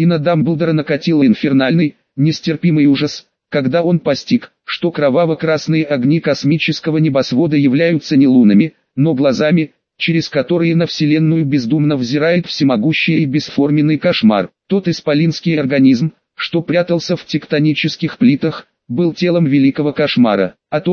и на Дамблдора накатил инфернальный, нестерпимый ужас, когда он постиг, что кроваво-красные огни космического небосвода являются не лунами, но глазами, через которые на Вселенную бездумно взирает всемогущий и бесформенный кошмар. Тот исполинский организм, что прятался в тектонических плитах, был телом великого кошмара, а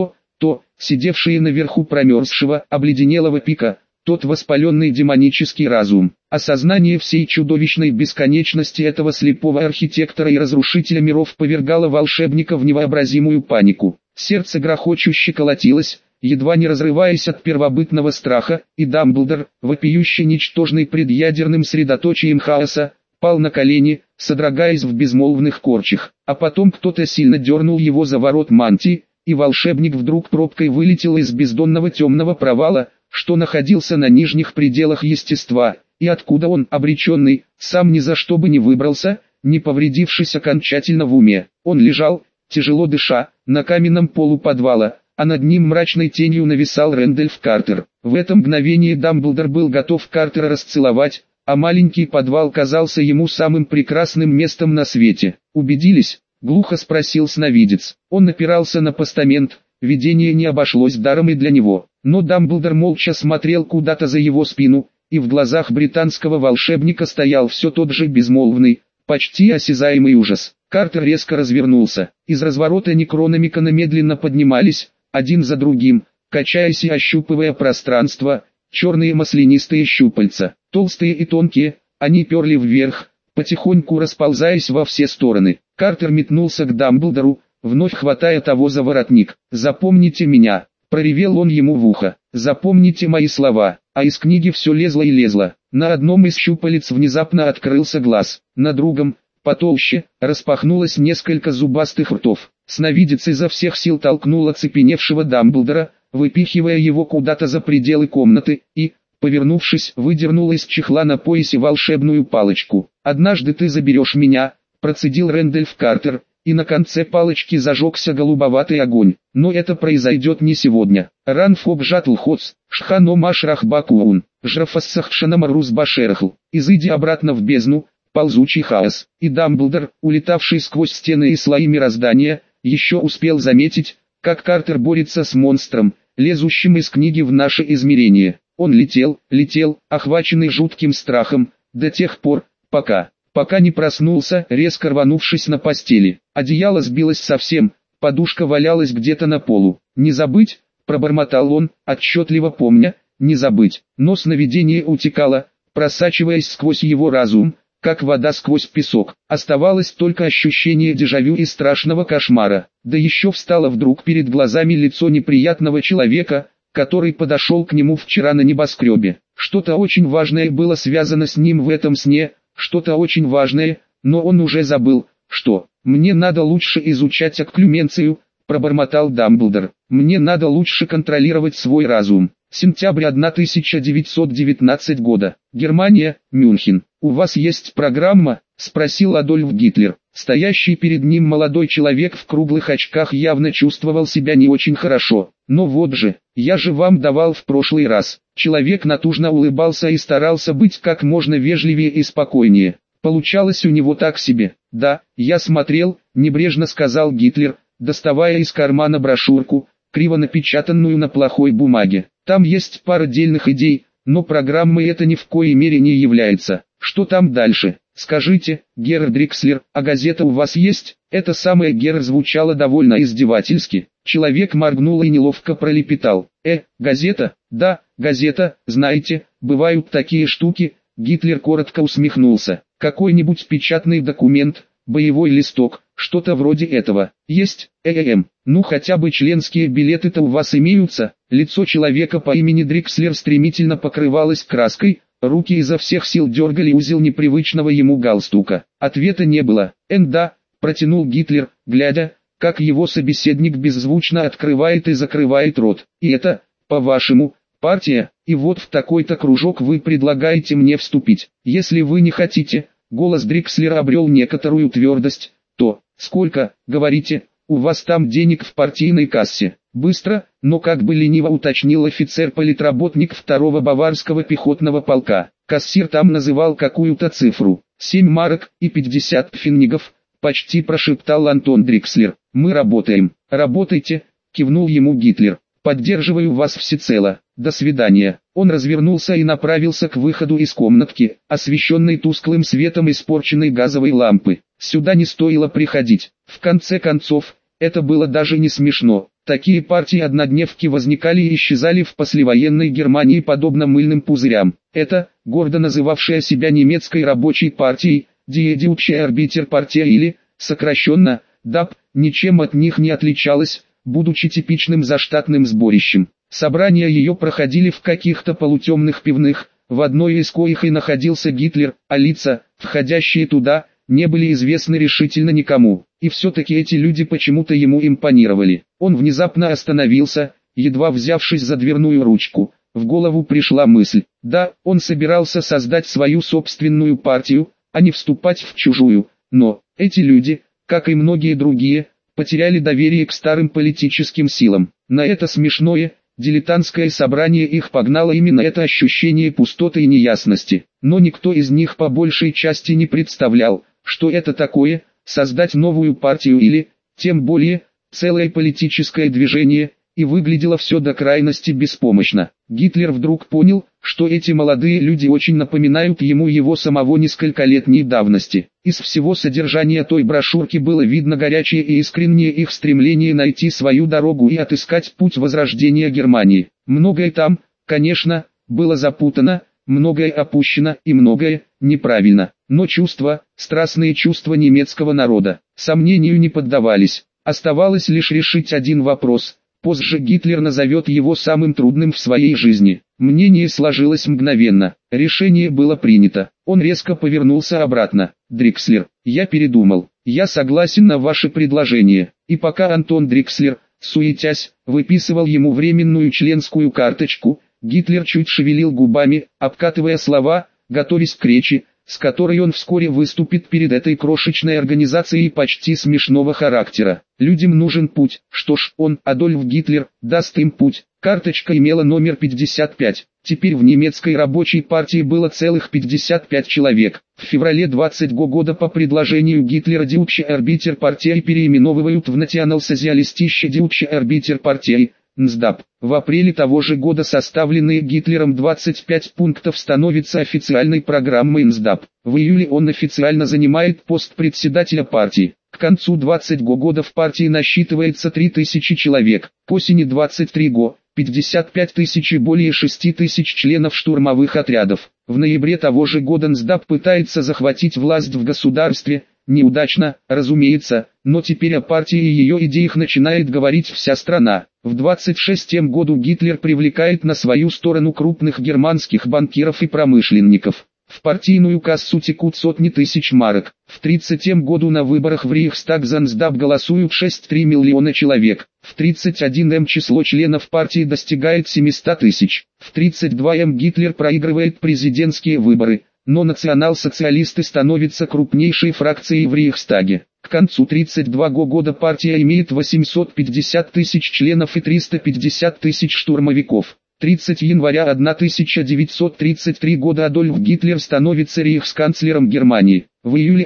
сидевшие наверху промерзшего, обледенелого пика, тот воспаленный демонический разум. Осознание всей чудовищной бесконечности этого слепого архитектора и разрушителя миров повергало волшебника в невообразимую панику. Сердце грохочуще колотилось, едва не разрываясь от первобытного страха, и Дамблдор, вопиюще ничтожный пред ядерным средоточием хаоса, пал на колени, содрогаясь в безмолвных корчах. А потом кто-то сильно дернул его за ворот мантии, и волшебник вдруг пробкой вылетел из бездонного темного провала, что находился на нижних пределах естества, и откуда он, обреченный, сам ни за что бы не выбрался, не повредившись окончательно в уме. Он лежал, тяжело дыша, на каменном полу подвала, а над ним мрачной тенью нависал Рэндольф Картер. В это мгновение Дамблдор был готов Картера расцеловать, а маленький подвал казался ему самым прекрасным местом на свете. «Убедились?» — глухо спросил сновидец. Он опирался на постамент, видение не обошлось даром и для него. Но Дамблдор молча смотрел куда-то за его спину, и в глазах британского волшебника стоял все тот же безмолвный, почти осязаемый ужас. Картер резко развернулся. Из разворота Некрономикона медленно поднимались, один за другим, качаясь и ощупывая пространство, черные маслянистые щупальца. Толстые и тонкие, они перли вверх, потихоньку расползаясь во все стороны. Картер метнулся к Дамблдору, вновь хватая того за воротник. «Запомните меня!» — проревел он ему в ухо. «Запомните мои слова!» А из книги все лезло и лезло. На одном из щупалец внезапно открылся глаз, на другом, потолще, распахнулось несколько зубастых ртов. Сновидец изо всех сил толкнул оцепеневшего Дамблдора, выпихивая его куда-то за пределы комнаты, и, повернувшись, выдернул из чехла на поясе волшебную палочку. «Однажды ты заберешь меня», — процедил Рэндольф Картер, и на конце палочки зажегся голубоватый огонь. «Но это произойдет не сегодня. Ранфоб жатлхоц, шхано машрахбакуун, жрафассахшанамарус башерахл, изыди обратно в бездну, ползучий хаос». И Дамблдор, улетавший сквозь стены и слои мироздания, еще успел заметить, как Картер борется с монстром, лезущим из книги в наше измерение. Он летел, охваченный жутким страхом, до тех пор, пока не проснулся, резко рванувшись на постели. Одеяло сбилось совсем, подушка валялась где-то на полу. «Не забыть», — пробормотал он, отчетливо помня, «не забыть». Но сновидение утекало, просачиваясь сквозь его разум, как вода сквозь песок. Оставалось только ощущение дежавю и страшного кошмара. Да еще встало вдруг перед глазами лицо неприятного человека, который подошел к нему вчера на небоскребе. Что-то очень важное было связано с ним в этом сне, что-то очень важное, но он уже забыл, что. «Мне надо лучше изучать окклюменцию», — пробормотал Дамблдор. «Мне надо лучше контролировать свой разум». Сентябрь 1919 года. Германия, Мюнхен. «У вас есть программа?» — спросил Адольф Гитлер. Стоящий перед ним молодой человек в круглых очках явно чувствовал себя не очень хорошо. «Но вот же, я же вам давал в прошлый раз». Человек натужно улыбался и старался быть как можно вежливее и спокойнее. Получалось у него так себе. «Да, я смотрел», — небрежно сказал Гитлер, доставая из кармана брошюрку, криво напечатанную на плохой бумаге. «Там есть пара дельных идей, но программой это ни в коей мере не является. Что там дальше? Скажите, Герр Дрикслер, а газета у вас есть?» Это самое «Герр» звучало довольно издевательски. Человек моргнул и неловко пролепетал. Газета? Да, газета, знаете, бывают такие штуки». Гитлер коротко усмехнулся. «Какой-нибудь печатный документ, боевой листок, что-то вроде этого. Есть, ну хотя бы членские билеты-то у вас имеются?» Лицо человека по имени Дрикслер стремительно покрывалось краской, руки изо всех сил дергали узел непривычного ему галстука. Ответа не было. «Да», — протянул Гитлер, глядя, как его собеседник беззвучно открывает и закрывает рот. «И это, по-вашему, партия, и вот в такой-то кружок вы предлагаете мне вступить. Если вы не хотите», — голос Дрикслера обрел некоторую твердость, «то, сколько, говорите, у вас там денег в партийной кассе?» Быстро, но как бы лениво уточнил офицер-политработник 2-го Баварского пехотного полка. Кассир там называл какую-то цифру. 7 марок и 50 пфенигов, почти прошептал Антон Дрикслер. Мы работаем. Работайте, кивнул ему Гитлер. Поддерживаю вас всецело. До свидания. Он развернулся и направился к выходу из комнатки, освещенной тусклым светом испорченной газовой лампы. Сюда не стоило приходить. В конце концов, это было даже не смешно. Такие партии-однодневки возникали и исчезали в послевоенной Германии подобно мыльным пузырям. Это, гордо называвшая себя немецкой рабочей партией, Die Deutsche Arbeiterpartei или, сокращенно, ДАП, ничем от них не отличалась, будучи типичным заштатным сборищем. Собрания ее проходили в каких-то полутемных пивных, в одной из коих и находился Гитлер, а лица, входящие туда, не были известны решительно никому. И все-таки эти люди почему-то ему импонировали. Он внезапно остановился, едва взявшись за дверную ручку. В голову пришла мысль. Да, он собирался создать свою собственную партию, а не вступать в чужую. Но эти люди, как и многие другие, потеряли доверие к старым политическим силам. На это смешное, дилетантское собрание их погнало именно это ощущение пустоты и неясности. Но никто из них по большей части не представлял, что это такое, создать новую партию или, тем более, целое политическое движение, и выглядело все до крайности беспомощно. Гитлер вдруг понял, что эти молодые люди очень напоминают ему его самого нескольколетней давности. Из всего содержания той брошюрки было видно горячее и искреннее их стремление найти свою дорогу и отыскать путь возрождения Германии. Многое там, конечно, было запутано, многое опущено и многое неправильно. Но чувства, страстные чувства немецкого народа, сомнению не поддавались. Оставалось лишь решить один вопрос. Позже Гитлер назовет его самым трудным в своей жизни. Мнение сложилось мгновенно. Решение было принято. Он резко повернулся обратно. Дрикслер, я передумал. Я согласен на ваше предложение. И пока Антон Дрикслер, суетясь, выписывал ему временную членскую карточку, Гитлер чуть шевелил губами, обкатывая слова, готовясь к речи, с которой он вскоре выступит перед этой крошечной организацией почти смешного характера. Людям нужен путь. Что ж, он, Адольф Гитлер, даст им путь. Карточка имела номер 55. Теперь в немецкой рабочей партии было целых 55 человек. В феврале 20 года по предложению Гитлера Deutsche Arbeiterpartei переименовывают в Nationalsozialistische Deutsche Arbeiterpartei, НСДАП. В апреле того же года составленные Гитлером 25 пунктов становятся официальной программой НСДАП. В июле он официально занимает пост председателя партии. К концу 20 года в партии насчитывается 3000 человек. К осени 23 года 55 тысяч и более 6 тысяч членов штурмовых отрядов. В ноябре того же года НСДАП пытается захватить власть в государстве. Неудачно, разумеется, но теперь о партии и ее идеях начинает говорить вся страна. В 26-м году Гитлер привлекает на свою сторону крупных германских банкиров и промышленников. В партийную кассу текут сотни тысяч марок. В 30-м году на выборах в Рейхстаг за НСДАП голосуют 6,3 миллиона человек. В 31-м число членов партии достигает 700 тысяч. В 32-м Гитлер проигрывает президентские выборы, но национал-социалисты становятся крупнейшей фракцией в Рейхстаге. К концу 32 года партия имеет 850 тысяч членов и 350 тысяч штурмовиков. 30 января 1933 года Адольф Гитлер становится рейхсканцлером Германии. В июле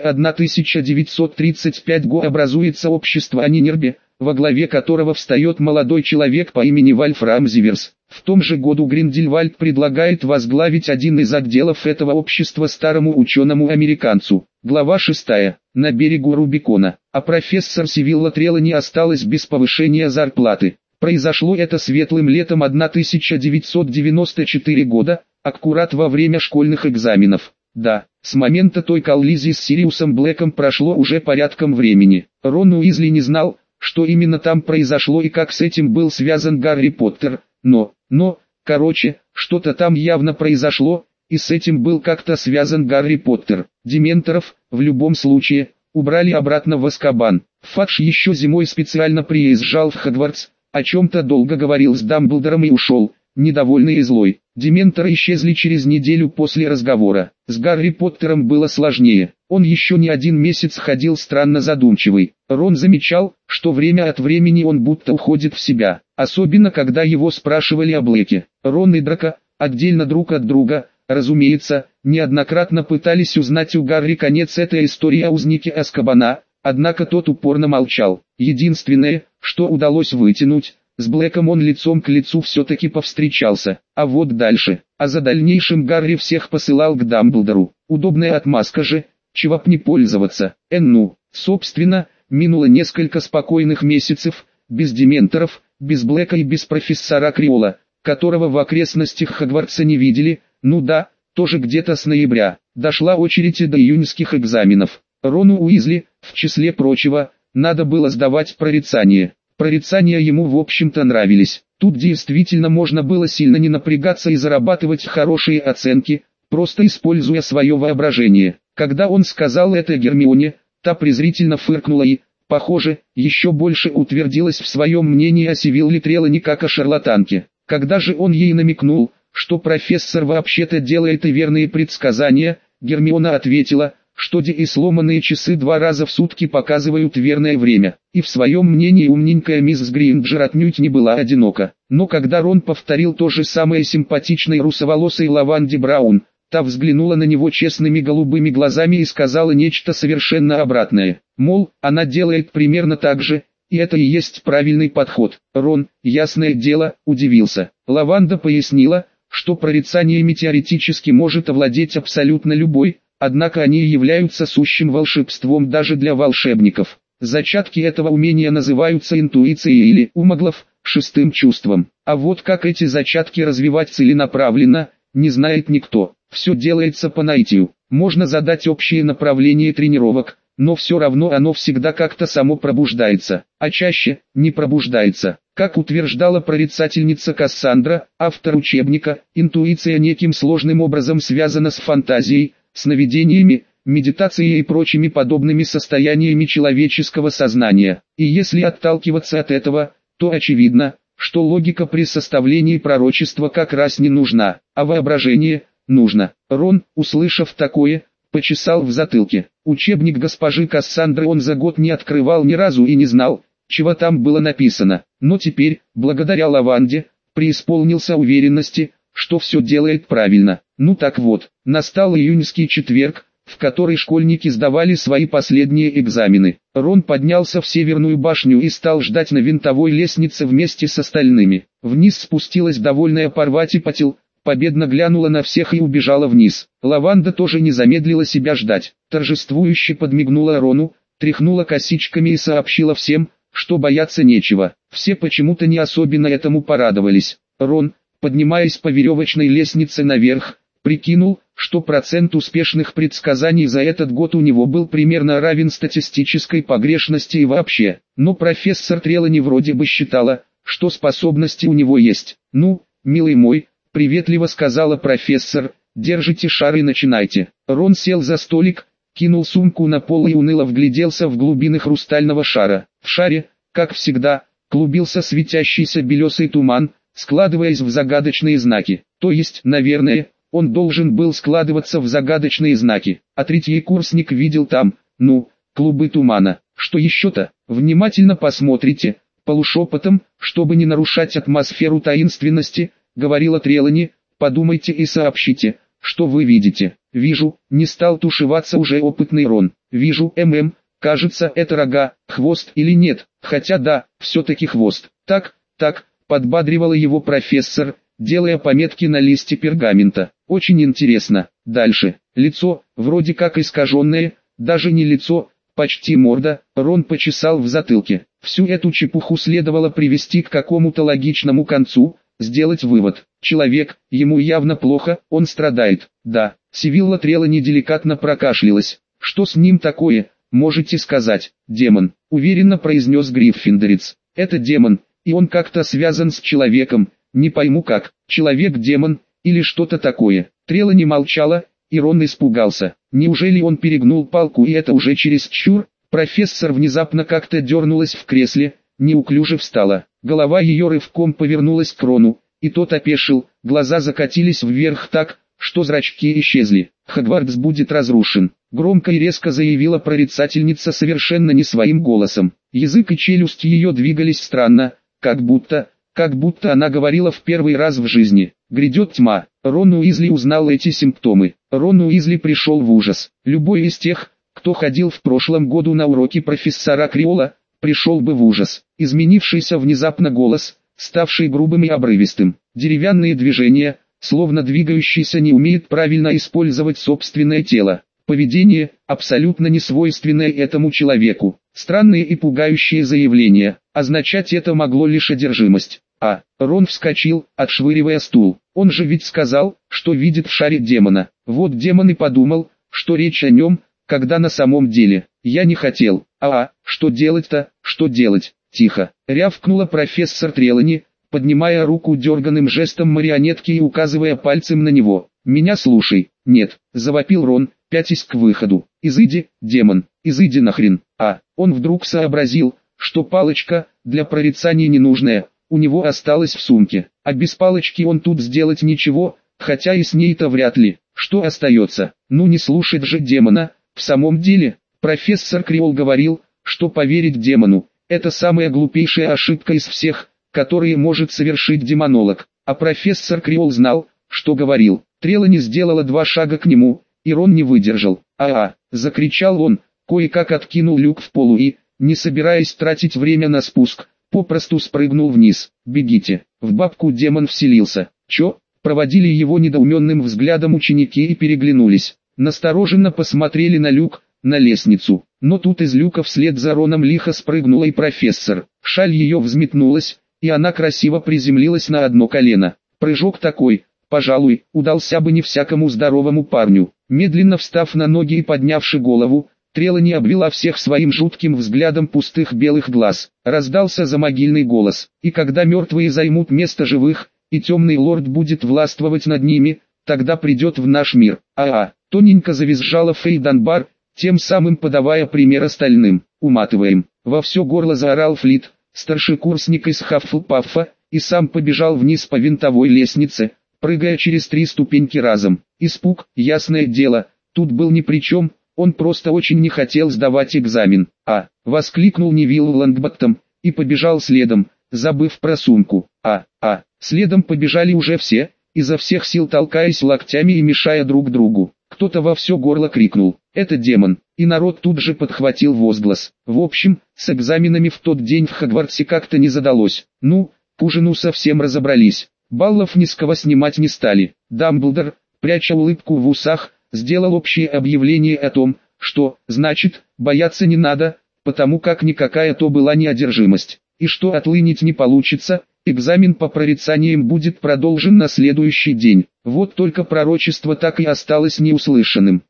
1935 года образуется общество Анинербе, во главе которого встает молодой человек по имени Вольфрам Зиверс. В том же году Гриндельвальд предлагает возглавить один из отделов этого общества старому ученому-американцу. Глава 6. На берегу Рубикона. А профессор Сивилла Трелани осталась без повышения зарплаты. Произошло это светлым летом 1994 года, аккурат во время школьных экзаменов. Да, с момента той коллизии с Сириусом Блэком прошло уже порядком времени. Рон Уизли не знал, что именно там произошло и как с этим был связан Гарри Поттер, но, короче, что-то там явно произошло, и с этим был как-то связан Гарри Поттер. Дементоров, в любом случае, убрали обратно в Азкабан. Фадж еще зимой специально приезжал в Хогвартс, о чем-то долго говорил с Дамблдором и ушел, недовольный и злой. Дементоры исчезли через неделю после разговора. С Гарри Поттером было сложнее. Он еще не один месяц ходил странно задумчивый. Рон замечал, что время от времени он будто уходит в себя. Особенно когда его спрашивали о Блэке. Рон и Драко, отдельно друг от друга, Разумеется, неоднократно пытались узнать у Гарри конец этой истории о узнике Азкабана, однако тот упорно молчал. Единственное, что удалось вытянуть, с Блэком он лицом к лицу все-таки повстречался. А вот дальше. А за дальнейшим Гарри всех посылал к Дамблдору. Удобная отмазка же, чего б не пользоваться. Собственно, минуло несколько спокойных месяцев, без дементоров, без Блэка и без профессора Криола, которого в окрестностях Хогвартса не видели. Тоже где-то с ноября. Дошла очередь и до июньских экзаменов. Рону Уизли, в числе прочего, надо было сдавать прорицание. Прорицания ему в общем-то нравились. Тут действительно можно было сильно не напрягаться и зарабатывать хорошие оценки, просто используя свое воображение. Когда он сказал это Гермионе, та презрительно фыркнула и, похоже, еще больше утвердилась в своем мнении о Сивилле Трелани как о шарлатанке. Когда же он ей намекнул, что профессор вообще-то делает и верные предсказания, Гермиона ответила, что и сломанные часы 2 раза в сутки показывают верное время. И в своем мнении умненькая мисс Гринджер отнюдь не была одинока. Но когда Рон повторил то же самое симпатичной русоволосой Лаванде Браун, та взглянула на него честными голубыми глазами и сказала нечто совершенно обратное. Мол, она делает примерно так же, и это и есть правильный подход. Рон, ясное дело, удивился. Лаванда пояснила, что прорицаниями теоретически может овладеть абсолютно любой, однако они являются сущим волшебством даже для волшебников. Зачатки этого умения называются интуицией или, у маглов, шестым чувством. А вот как эти зачатки развивать целенаправленно, не знает никто. Все делается по наитию. Можно задать общее направление тренировок, но все равно оно всегда как-то само пробуждается, а чаще не пробуждается. Как утверждала прорицательница Кассандра, автор учебника, интуиция неким сложным образом связана с фантазией, сновидениями, медитацией и прочими подобными состояниями человеческого сознания. И если отталкиваться от этого, то очевидно, что логика при составлении пророчества как раз не нужна, а воображение нужно. Рон, услышав такое, почесал в затылке. Учебник госпожи Кассандры он за год не открывал ни разу и не знал, чего там было написано. Но теперь, благодаря Лаванде, преисполнился уверенности, что все делает правильно. Так вот, настал июньский четверг, в который школьники сдавали свои последние экзамены. Рон поднялся в Северную башню и стал ждать на винтовой лестнице вместе с остальными. Вниз спустилась довольная Парвати-Патил, победно глянула на всех и убежала вниз. Лаванда тоже не замедлила себя ждать. Торжествующе подмигнула Рону, тряхнула косичками и сообщила всем, что бояться нечего. Все почему-то не особенно этому порадовались. Рон, поднимаясь по веревочной лестнице наверх, прикинул, что процент успешных предсказаний за этот год у него был примерно равен статистической погрешности и вообще. Но профессор Трелани вроде бы считала, что способности у него есть. Милый мой, приветливо сказала профессор, держите шар и начинайте. Рон сел за столик, кинул сумку на пол и уныло вгляделся в глубины хрустального шара. В шаре, как всегда, клубился светящийся белесый туман, складываясь в загадочные знаки. То есть, наверное, он должен был складываться в загадочные знаки. А третий курсник видел там, клубы тумана. Что еще-то? Внимательно посмотрите, полушепотом, чтобы не нарушать атмосферу таинственности, говорила Трелани, подумайте и сообщите, что вы видите. Вижу, не стал тушеваться уже опытный Рон. Вижу, кажется, это рога, хвост или нет, хотя да, все-таки хвост. Так, подбадривала его профессор, делая пометки на листе пергамента. Очень интересно. Дальше. Лицо, вроде как искаженное, даже не лицо, почти морда. Рон почесал в затылке. Всю эту чепуху следовало привести к какому-то логичному концу, сделать вывод. Человек, ему явно плохо, он страдает. Да, Сивилла Трелани деликатно прокашлялась. Что с ним такое, можете сказать? Демон, уверенно произнес Гриффиндорец. Это демон, и он как-то связан с человеком, не пойму как, человек-демон, или что-то такое. Трелани молчала, и Рон испугался. Неужели он перегнул палку и это уже чересчур? Профессор внезапно как-то дернулась в кресле, неуклюже встала. Голова ее рывком повернулась к Рону, и тот опешил, глаза закатились вверх так, что зрачки исчезли. Хогвартс будет разрушен, громко и резко заявила прорицательница совершенно не своим голосом. Язык и челюсть ее двигались странно, как будто она говорила в первый раз в жизни. Грядет тьма, Рон Уизли узнал эти симптомы. Рон Уизли пришел в ужас. Любой из тех, кто ходил в прошлом году на уроки профессора Криола, пришел бы в ужас. Изменившийся внезапно голос, ставший грубым и обрывистым. Деревянные движения, словно двигающийся не умеет правильно использовать собственное тело. Поведение, абсолютно несвойственное этому человеку. Странные и пугающие заявления. Означать это могло лишь одержимость. Рон вскочил, отшвыривая стул. Он же ведь сказал, что видит в шаре демона. Вот демон и подумал, что речь о нем, когда на самом деле. Я не хотел. Что делать-то, что делать? Тихо. Рявкнула профессор Трелани, поднимая руку дерганым жестом марионетки и указывая пальцем на него. «Меня слушай». «Нет», — завопил Рон, пятясь к выходу. «Изыди, демон, изыди нахрен». Он вдруг сообразил, что палочка, для прорицания ненужная, у него осталась в сумке. А без палочки он тут сделать ничего, хотя и с ней-то вряд ли. Что остается? Ну не слушать же демона. В самом деле, профессор Криол говорил, что поверить демону – это самая глупейшая ошибка из всех, которые может совершить демонолог. А профессор Криол знал, что говорил. Трелани сделала 2 шага к нему, и Рон не выдержал. Закричал он, кое-как откинул люк в полу и, не собираясь тратить время на спуск, попросту спрыгнул вниз. «Бегите!» В бабку демон вселился. «Чё?» Проводили его недоуменным взглядом ученики и переглянулись. Настороженно посмотрели на люк, на лестницу. Но тут из люка вслед за Роном лихо спрыгнула и профессор. Шаль ее взметнулась, и она красиво приземлилась на одно колено. Прыжок такой, пожалуй, удался бы не всякому здоровому парню. Медленно встав на ноги и поднявши голову, Трелани обвела всех своим жутким взглядом пустых белых глаз. Раздался замогильный голос. «И когда мертвые займут место живых, и темный лорд будет властвовать над ними, тогда придет в наш мир». Тоненько завизжала Фэй Данбар, тем самым подавая пример остальным. «Уматываем!» Во все горло заорал Флит, старшекурсник из Хаффлпаффа, и сам побежал вниз по винтовой лестнице, прыгая через 3 ступеньки разом. Испуг, ясное дело, тут был ни при чем. Он просто очень не хотел сдавать экзамен. Воскликнул Невилл Лонгботтом, и побежал следом, забыв про сумку. Следом побежали уже все, изо всех сил толкаясь локтями и мешая друг другу. Кто-то во все горло крикнул: «Это демон!» И народ тут же подхватил возглас. В общем, с экзаменами в тот день в Хогвартсе как-то не задалось. К ужину совсем разобрались. Баллов ни с кого снимать не стали. Дамблдор, пряча улыбку в усах, сделал общее объявление о том, что, значит, бояться не надо, потому как никакая то была не одержимость, и что отлынить не получится, экзамен по прорицаниям будет продолжен на следующий день. Вот только пророчество так и осталось неуслышанным.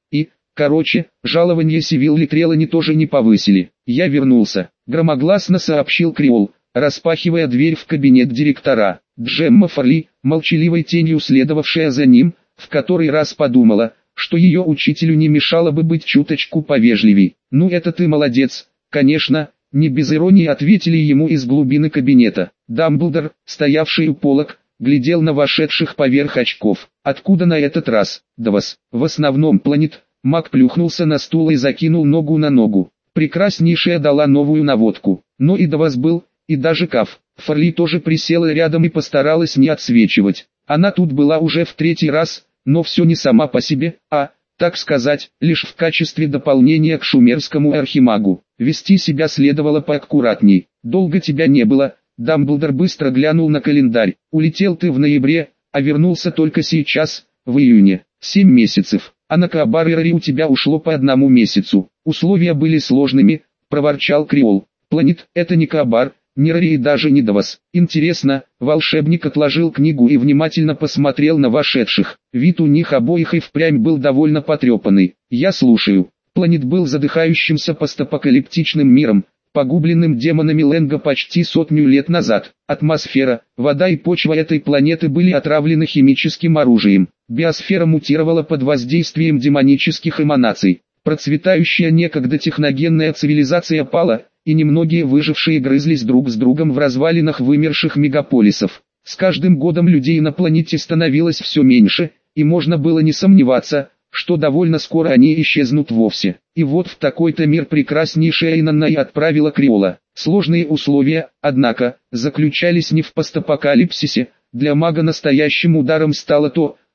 Жалование Сивилли Трелани тоже не повысили. «Я вернулся», — громогласно сообщил Криол, распахивая дверь в кабинет директора. Джемма Фарли, молчаливой тенью следовавшая за ним, в который раз подумала, что ее учителю не мешало бы быть чуточку повежливей. «Ну это ты молодец, конечно», — не без иронии ответили ему из глубины кабинета. Дамблдор, стоявший у полок, глядел на вошедших поверх очков. «Откуда на этот раз?» «Да вас, в основном планет». Маг плюхнулся на стул и закинул ногу на ногу. Прекраснейшая дала новую наводку. Но и до вас был, и даже Каф. Фарли тоже присела рядом и постаралась не отсвечивать. Она тут была уже в 3-й раз, но все не сама по себе, так сказать, лишь в качестве дополнения к шумерскому архимагу. Вести себя следовало поаккуратней. «Долго тебя не было», — Дамблдор быстро глянул на календарь. «Улетел ты в ноябре, а вернулся только сейчас, в июне. 7 месяцев. А на Каабар-Эрари у тебя ушло по 1 месяцу. Условия были сложными», — проворчал Криол. «Планет, это не Каабар, не Рари и даже не Давос. Интересно». Волшебник отложил книгу и внимательно посмотрел на вошедших. Вид у них обоих и впрямь был довольно потрепанный. «Я слушаю». Планет был задыхающимся постапокалиптичным миром, погубленным демонами Лэнга почти 100 лет назад. Атмосфера, вода и почва этой планеты были отравлены химическим оружием. Биосфера мутировала под воздействием демонических эманаций. Процветающая некогда техногенная цивилизация пала, и немногие выжившие грызлись друг с другом в развалинах вымерших мегаполисов. С каждым годом людей на планете становилось все меньше, и можно было не сомневаться, что довольно скоро они исчезнут вовсе. И вот в такой-то мир прекраснейшая Инанна и отправила Криола. Сложные условия, однако, заключались не в постапокалипсисе. Для мага настоящим ударом стало то,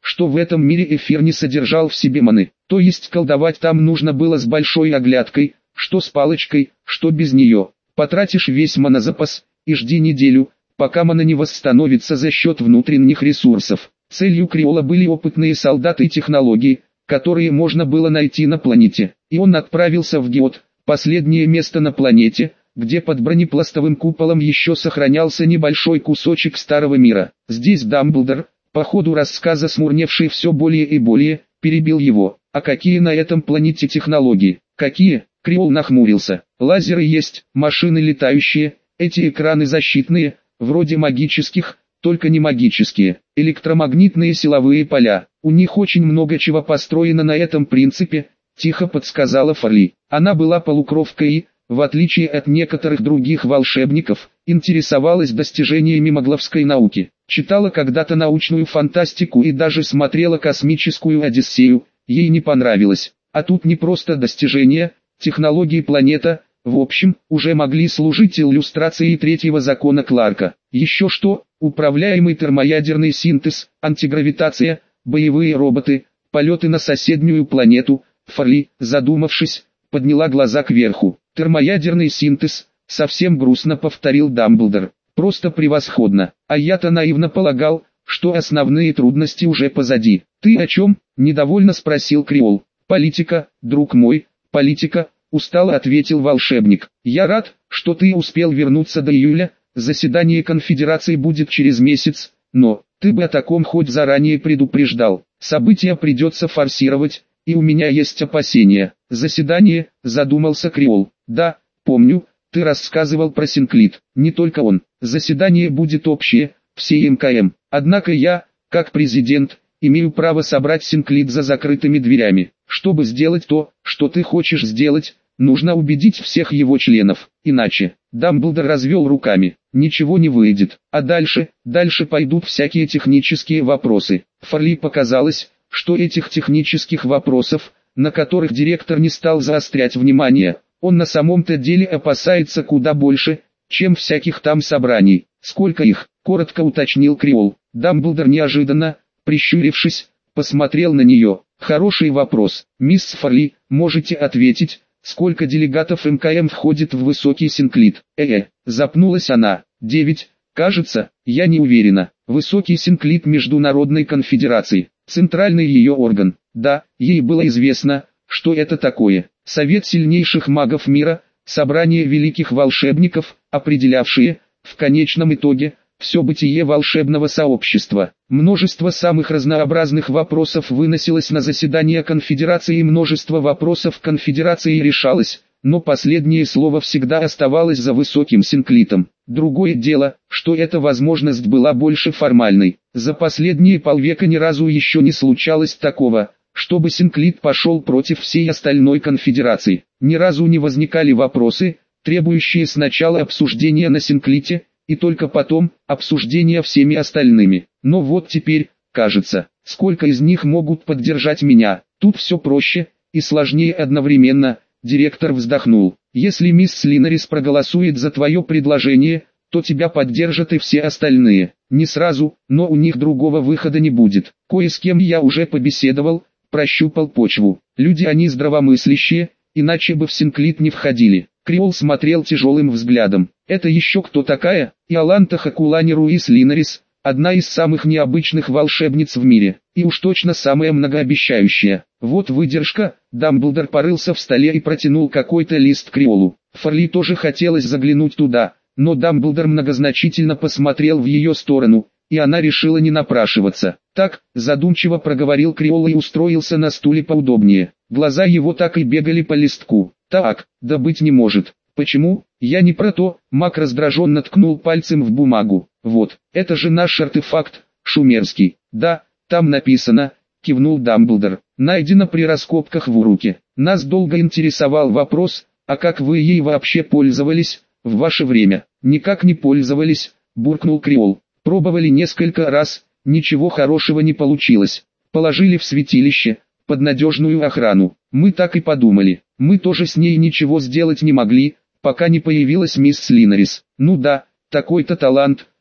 что в этом мире эфир не содержал в себе маны, то есть колдовать там нужно было с большой оглядкой, что с палочкой, что без нее. Потратишь весь манозапас и жди неделю, пока мана не восстановится за счет внутренних ресурсов. Целью Криола были опытные солдаты и технологии, которые можно было найти на планете, и он отправился в Геот, последнее место на планете, где под бронепластовым куполом еще сохранялся небольшой кусочек старого мира. Здесь Дамблдор, по ходу рассказа смурневший все более и более, перебил его. А какие на этом планете технологии? Какие? Криол нахмурился. Лазеры есть, машины летающие, эти экраны защитные, вроде магических, только не магические, электромагнитные силовые поля. У них очень много чего построено на этом принципе, тихо подсказала Фарли. Она была полукровкой и, в отличие от некоторых других волшебников, интересовалась достижениями магловской науки. Читала когда-то научную фантастику и даже смотрела космическую Одиссею, ей не понравилось. А тут не просто достижения, технологии планета, в общем, уже могли служить иллюстрацией третьего закона Кларка. Еще что, управляемый термоядерный синтез, антигравитация, боевые роботы, полеты на соседнюю планету. Фарли, задумавшись, подняла глаза кверху. Термоядерный синтез, совсем грустно повторил Дамблдор. Просто превосходно. А я-то наивно полагал, что основные трудности уже позади. Ты о чем? Недовольно спросил Криол. Политика, друг мой, политика, устало ответил волшебник. Я рад, что ты успел вернуться до июля, заседание конфедерации будет через месяц, но, ты бы о таком хоть заранее предупреждал. События придется форсировать, и у меня есть опасения. Заседание, задумался Криол. Да, помню, ты рассказывал про Синклит. Не только он. Заседание будет общее, всей МКМ. Однако я, как президент, имею право собрать Синклит за закрытыми дверями. Чтобы сделать то, что ты хочешь сделать, нужно убедить всех его членов. Иначе, Дамблдор развел руками. Ничего не выйдет. А дальше пойдут всякие технические вопросы. Фарли показалось, что этих технических вопросов, на которых директор не стал заострять внимание, он на самом-то деле опасается куда больше, чем всяких там собраний. Сколько их? Коротко уточнил Криол. Дамблдор неожиданно, прищурившись, посмотрел на нее. Хороший вопрос. Мисс Фарли, можете ответить, сколько делегатов МКМ входит в высокий Синклит? Запнулась она. 9, кажется, я не уверена. Высокий Синклит Международной конфедерации, центральный ее орган. Да, ей было известно, что это такое. Совет сильнейших магов мира, собрание великих волшебников, определявшие, в конечном итоге, все бытие волшебного сообщества. Множество самых разнообразных вопросов выносилось на заседание конфедерации и множество вопросов конфедерации решалось, но последнее слово всегда оставалось за высоким Синклитом. Другое дело, что эта возможность была больше формальной. За последние полвека ни разу еще не случалось такого, чтобы Синклит пошел против всей остальной конфедерации. Ни разу не возникали вопросы, требующие сначала обсуждения на Синклите, и только потом обсуждения всеми остальными. Но вот теперь, кажется, сколько из них могут поддержать меня. Тут все проще и сложнее одновременно. Директор вздохнул. Если мисс Линарис проголосует за твое предложение, то тебя поддержат и все остальные. Не сразу, но у них другого выхода не будет. Кое с кем я уже побеседовал, прощупал почву. Люди они здравомыслящие, иначе бы в Синклит не входили. Криол смотрел тяжелым взглядом. Это еще кто такая? Иоланта Хакулани Руис Линарис, одна из самых необычных волшебниц в мире, и уж точно самая многообещающая. Вот выдержка. Дамблдор порылся в столе и протянул какой-то лист Криолу. Фарли тоже хотелось заглянуть туда, но Дамблдор многозначительно посмотрел в ее сторону, и она решила не напрашиваться. Так, задумчиво проговорил Криол и устроился на стуле поудобнее. Глаза его так и бегали по листку. Так, да быть не может. Почему? Я не про то. Маг раздраженно ткнул пальцем в бумагу. Вот, это же наш артефакт, шумерский. Да, там написано, кивнул Дамблдор. Найдено при раскопках в Уруке. Нас долго интересовал вопрос, а как вы ей вообще пользовались, в ваше время? Никак не пользовались, буркнул Криол. Пробовали несколько раз, ничего хорошего не получилось. Положили в святилище, под надежную охрану. Мы так и подумали. Мы тоже с ней ничего сделать не могли, пока не появилась мисс Линарис. Ну да, такой-то талант,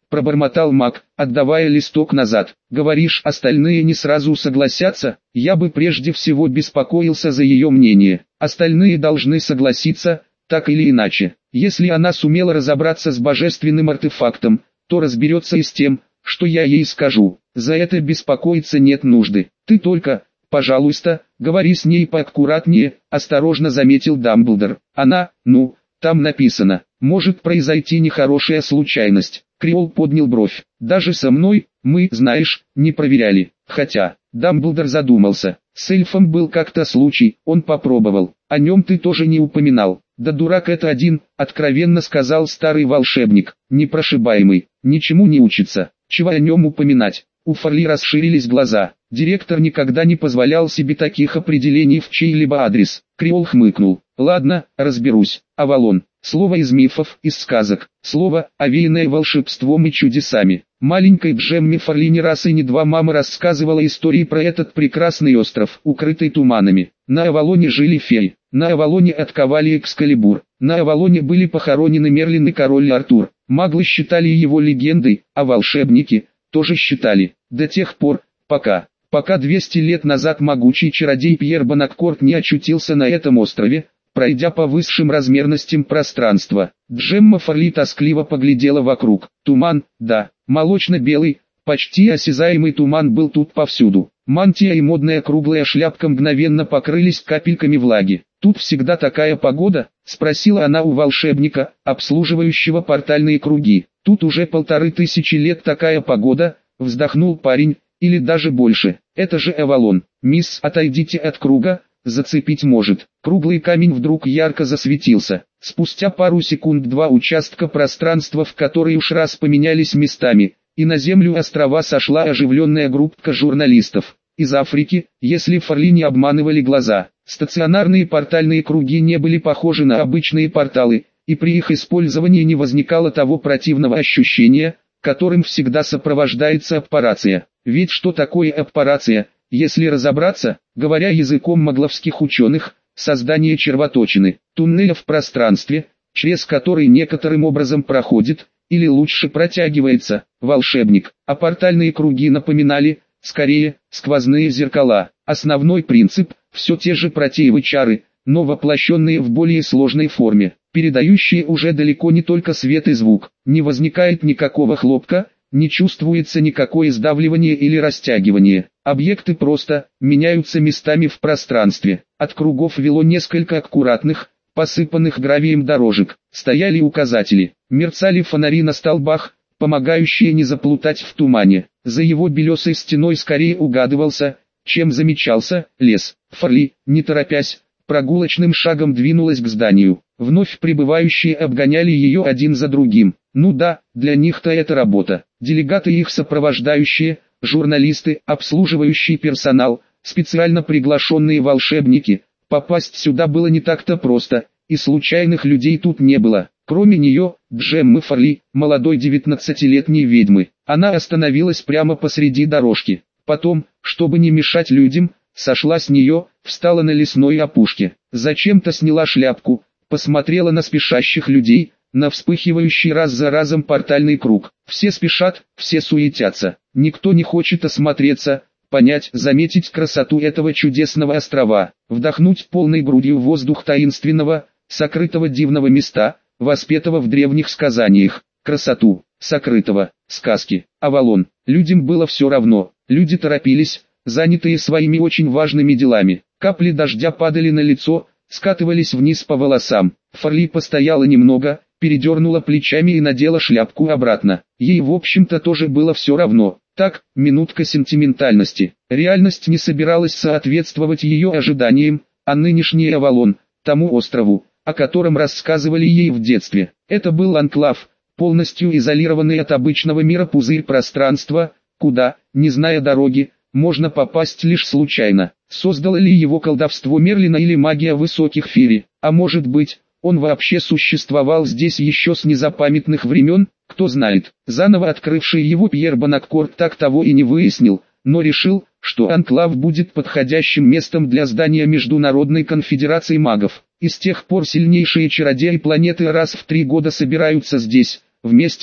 пробормотал маг, отдавая листок назад. Говоришь, остальные не сразу согласятся? Я бы прежде всего беспокоился за ее мнение. Остальные должны согласиться, так или иначе. Если она сумела разобраться с божественным артефактом, то разберется и с тем, что я ей скажу. За это беспокоиться нет нужды. Ты только, пожалуйста, говори с ней поаккуратнее, осторожно заметил Дамблдор. Она, там написано, может произойти нехорошая случайность. Криол поднял бровь. Даже со мной, мы, знаешь, не проверяли. Хотя, Дамблдор задумался. С эльфом был как-то случай, он попробовал. О нем ты тоже не упоминал. Да дурак это один, откровенно сказал старый волшебник. Непрошибаемый, ничему не учится. Чего о нем упоминать? У Фарли расширились глаза. Директор никогда не позволял себе таких определений в чей-либо адрес. Криол хмыкнул. Ладно, разберусь. Авалон. Слово из мифов, из сказок. Слово, овеянное волшебством и чудесами. Маленькой Джемме Фарли не раз и не два мама рассказывала истории про этот прекрасный остров, укрытый туманами. На Авалоне жили феи. На Авалоне отковали Экскалибур. На Авалоне были похоронены Мерлин и король Артур. Маглы считали его легендой, а волшебники тоже считали. До тех пор, пока 200 лет назад могучий чародей Пьер Бонаккорт не очутился на этом острове, пройдя по высшим размерностям пространства. Джемма Фарли тоскливо поглядела вокруг. Туман, да, молочно-белый, почти осязаемый туман был тут повсюду. Мантия и модная круглая шляпка мгновенно покрылись капельками влаги. «Тут всегда такая погода?» — спросила она у волшебника, обслуживающего портальные круги. «Тут уже 1500 лет такая погода», — вздохнул парень, — «или даже больше. Это же Авалон. Мисс, отойдите от круга, зацепить может». Круглый камень вдруг ярко засветился. Спустя пару секунд два участка пространства, в которые уж раз поменялись местами, и на землю острова сошла оживленная группка журналистов. Из Африки, если Фарли не обманывали глаза. Стационарные портальные круги не были похожи на обычные порталы, и при их использовании не возникало того противного ощущения, которым всегда сопровождается аппарация. Ведь что такое аппарация, если разобраться, говоря языком магловских ученых, создание червоточины, туннеля в пространстве, через который некоторым образом проходит, или лучше протягивается, волшебник. А портальные круги напоминали, скорее, сквозные зеркала. Основной принцип – все те же протеевы чары, но воплощенные в более сложной форме, передающие уже далеко не только свет и звук. Не возникает никакого хлопка, не чувствуется никакое сдавливание или растягивание. Объекты просто меняются местами в пространстве. От кругов вело несколько аккуратных, посыпанных гравием дорожек. Стояли указатели, мерцали фонари на столбах, помогающие не заплутать в тумане. За его белесой стеной скорее угадывался, чем замечался, лес. Фарли, не торопясь, прогулочным шагом двинулась к зданию. Вновь прибывающие обгоняли ее один за другим. Ну да, для них-то это работа. Делегаты и их сопровождающие, журналисты, обслуживающий персонал, специально приглашенные волшебники. Попасть сюда было не так-то просто, и случайных людей тут не было. Кроме нее, Джеммы Фарли, молодой 19-летней ведьмы. Она остановилась прямо посреди дорожки. Потом, чтобы не мешать людям, сошла с нее, встала на лесной опушке. Зачем-то сняла шляпку, посмотрела на спешащих людей, на вспыхивающий раз за разом портальный круг. Все спешат, все суетятся. Никто не хочет осмотреться, понять, заметить красоту этого чудесного острова, вдохнуть полной грудью воздух таинственного, сокрытого дивного места, воспетого в древних сказаниях. Красоту, сокрытого, сказки, Авалон. Людям было все равно, люди торопились, занятые своими очень важными делами. Капли дождя падали на лицо, скатывались вниз по волосам. Фарли постояла немного, передернула плечами и надела шляпку обратно. Ей в общем-то тоже было все равно. Так, минутка сентиментальности. Реальность не собиралась соответствовать ее ожиданиям, а нынешний Авалон, тому острову, о котором рассказывали ей в детстве. Это был анклав, полностью изолированный от обычного мира пузырь пространства, куда, не зная дороги, можно попасть лишь случайно. Создало ли его колдовство Мерлина или магия высоких фейри? А может быть, он вообще существовал здесь еще с незапамятных времен? Кто знает. Заново открывший его Пьер Бонаккорт так того и не выяснил, но решил, что анклав будет подходящим местом для здания Международной конфедерации магов. И с тех пор сильнейшие чародеи планеты раз в 3 года собираются здесь, вместе,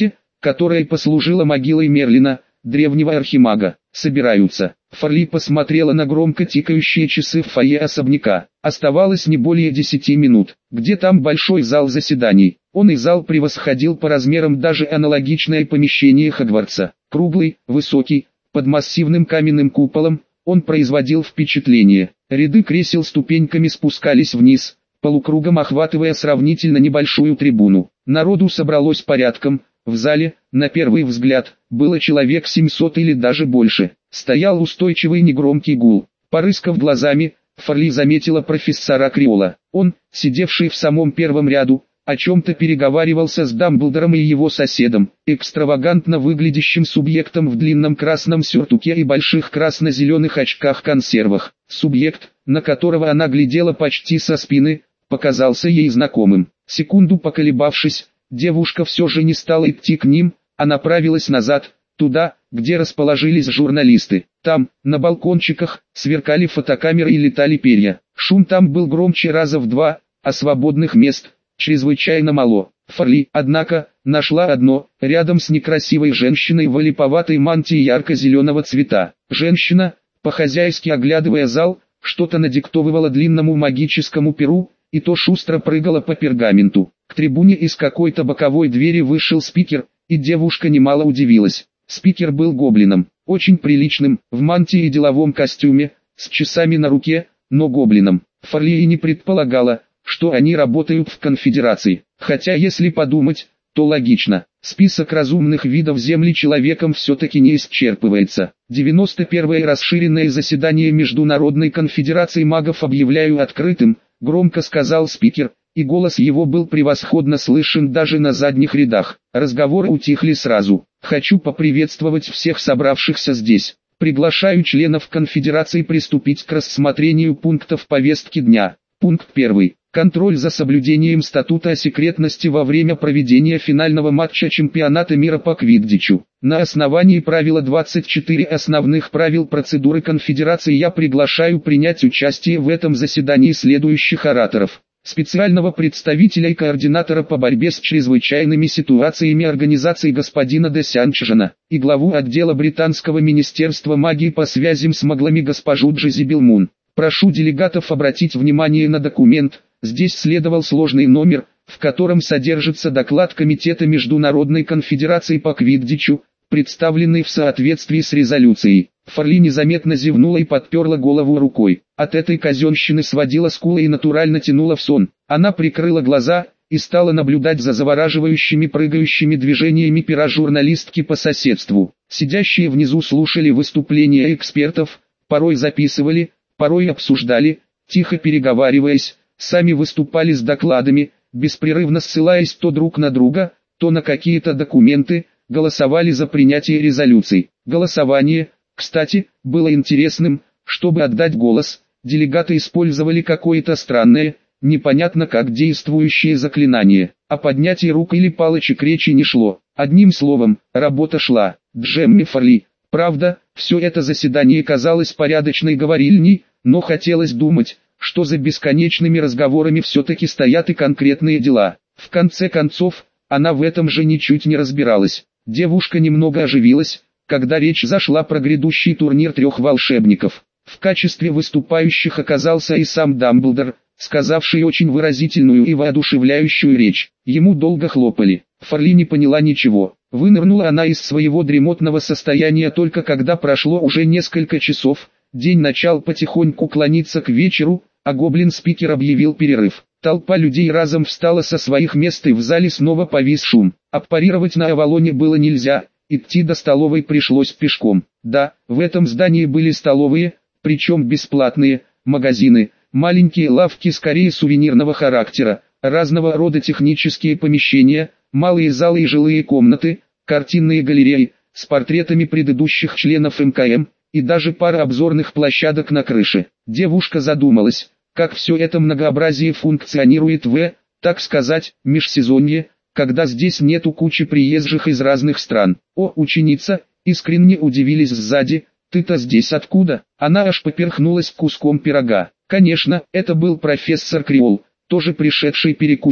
которая послужила могилой Мерлина, древнего архимага. Собираются. Фарли посмотрела на громко тикающие часы в фойе особняка. Оставалось не более 10 минут. Где там большой зал заседаний? Он и зал превосходил по размерам даже аналогичное помещение Хогвартса. Круглый, высокий, под массивным каменным куполом, он производил впечатление. Ряды кресел ступеньками спускались вниз, полукругом охватывая сравнительно небольшую трибуну. Народу собралось порядком. В зале, на первый взгляд, было человек 700 или даже больше. Стоял устойчивый негромкий гул. Порыскав глазами, Фарли заметила профессора Криола. Он, сидевший в самом первом ряду, о чем-то переговаривался с Дамблдором и его соседом, экстравагантно выглядящим субъектом в длинном красном сюртуке и больших красно-зеленых очках-консервах. Субъект, на которого она глядела почти со спины, показался ей знакомым. Секунду поколебавшись, девушка все же не стала идти к ним, а направилась назад, туда, где расположились журналисты. Там, на балкончиках, сверкали фотокамеры и летали перья. Шум там был громче раза в 2, а свободных мест чрезвычайно мало. Фарли, однако, нашла одно, рядом с некрасивой женщиной в олиповатой мантии ярко-зеленого цвета. Женщина, по-хозяйски оглядывая зал, что-то надиктовывала длинному магическому перу, и то шустро прыгала по пергаменту. К трибуне из какой-то боковой двери вышел спикер, и девушка немало удивилась. Спикер был гоблином, очень приличным, в мантии и деловом костюме, с часами на руке, но гоблином. Фарли и не предполагала, что они работают в конфедерации. Хотя если подумать, то логично. Список разумных видов Земли человеком все-таки не исчерпывается. 91-е расширенное заседание Международной конфедерации магов объявляю открытым, громко сказал спикер, и голос его был превосходно слышен даже на задних рядах. Разговоры утихли сразу. Хочу поприветствовать всех собравшихся здесь. Приглашаю членов конфедерации приступить к рассмотрению пунктов повестки дня. Пункт 1. Контроль за соблюдением статута о секретности во время проведения финального матча чемпионата мира по квиддичу. На основании правила 24 основных правил процедуры конфедерации я приглашаю принять участие в этом заседании следующих ораторов. Специального представителя и координатора по борьбе с чрезвычайными ситуациями организации господина де Сянчжана, и главу отдела британского министерства магии по связям с маглами госпожу Джезибел Мун. Прошу делегатов обратить внимание на документ. Здесь следовал сложный номер, в котором содержится доклад Комитета Международной конфедерации по квиддичу, представленный в соответствии с резолюцией. Фарли незаметно зевнула и подперла голову рукой. От этой казенщины сводила скулы и натурально тянула в сон. Она прикрыла глаза и стала наблюдать за завораживающими прыгающими движениями пера журналистки по соседству. Сидящие внизу слушали выступления экспертов, порой записывали, порой обсуждали, тихо переговариваясь, сами выступали с докладами, беспрерывно ссылаясь то друг на друга, то на какие-то документы, голосовали за принятие резолюций. Голосование, кстати, было интересным. Чтобы отдать голос, делегаты использовали какое-то странное, непонятно как действующее заклинание. О поднятии рук или палочек речи не шло. Одним словом, работа шла. Джемми Фарли. Правда, все это заседание казалось порядочной говорильней, но хотелось думать, что за бесконечными разговорами все-таки стоят и конкретные дела. В конце концов, она в этом же ничуть не разбиралась. Девушка немного оживилась, когда речь зашла про грядущий турнир 3 волшебников. В качестве выступающих оказался и сам Дамблдор, сказавший очень выразительную и воодушевляющую речь. Ему долго хлопали. Фарли не поняла ничего. Вынырнула она из своего дремотного состояния только когда прошло уже несколько часов. День начал потихоньку клониться к вечеру, а гоблин-спикер объявил перерыв. Толпа людей разом встала со своих мест, и в зале снова повис шум. Аппарировать на Авалоне было нельзя, идти до столовой пришлось пешком. Да, в этом здании были столовые, причем бесплатные, магазины, маленькие лавки скорее сувенирного характера, разного рода технические помещения, малые залы и жилые комнаты, картинные галереи, с портретами предыдущих членов МКМ, и даже пара обзорных площадок на крыше. Девушка задумалась, как все это многообразие функционирует в, так сказать, межсезонье, когда здесь нету кучи приезжих из разных стран. «О, ученица!» — искренне удивились сзади. «Ты-то здесь откуда?» Она аж поперхнулась куском пирога. Конечно, это был профессор Криол, тоже пришедший перекусить.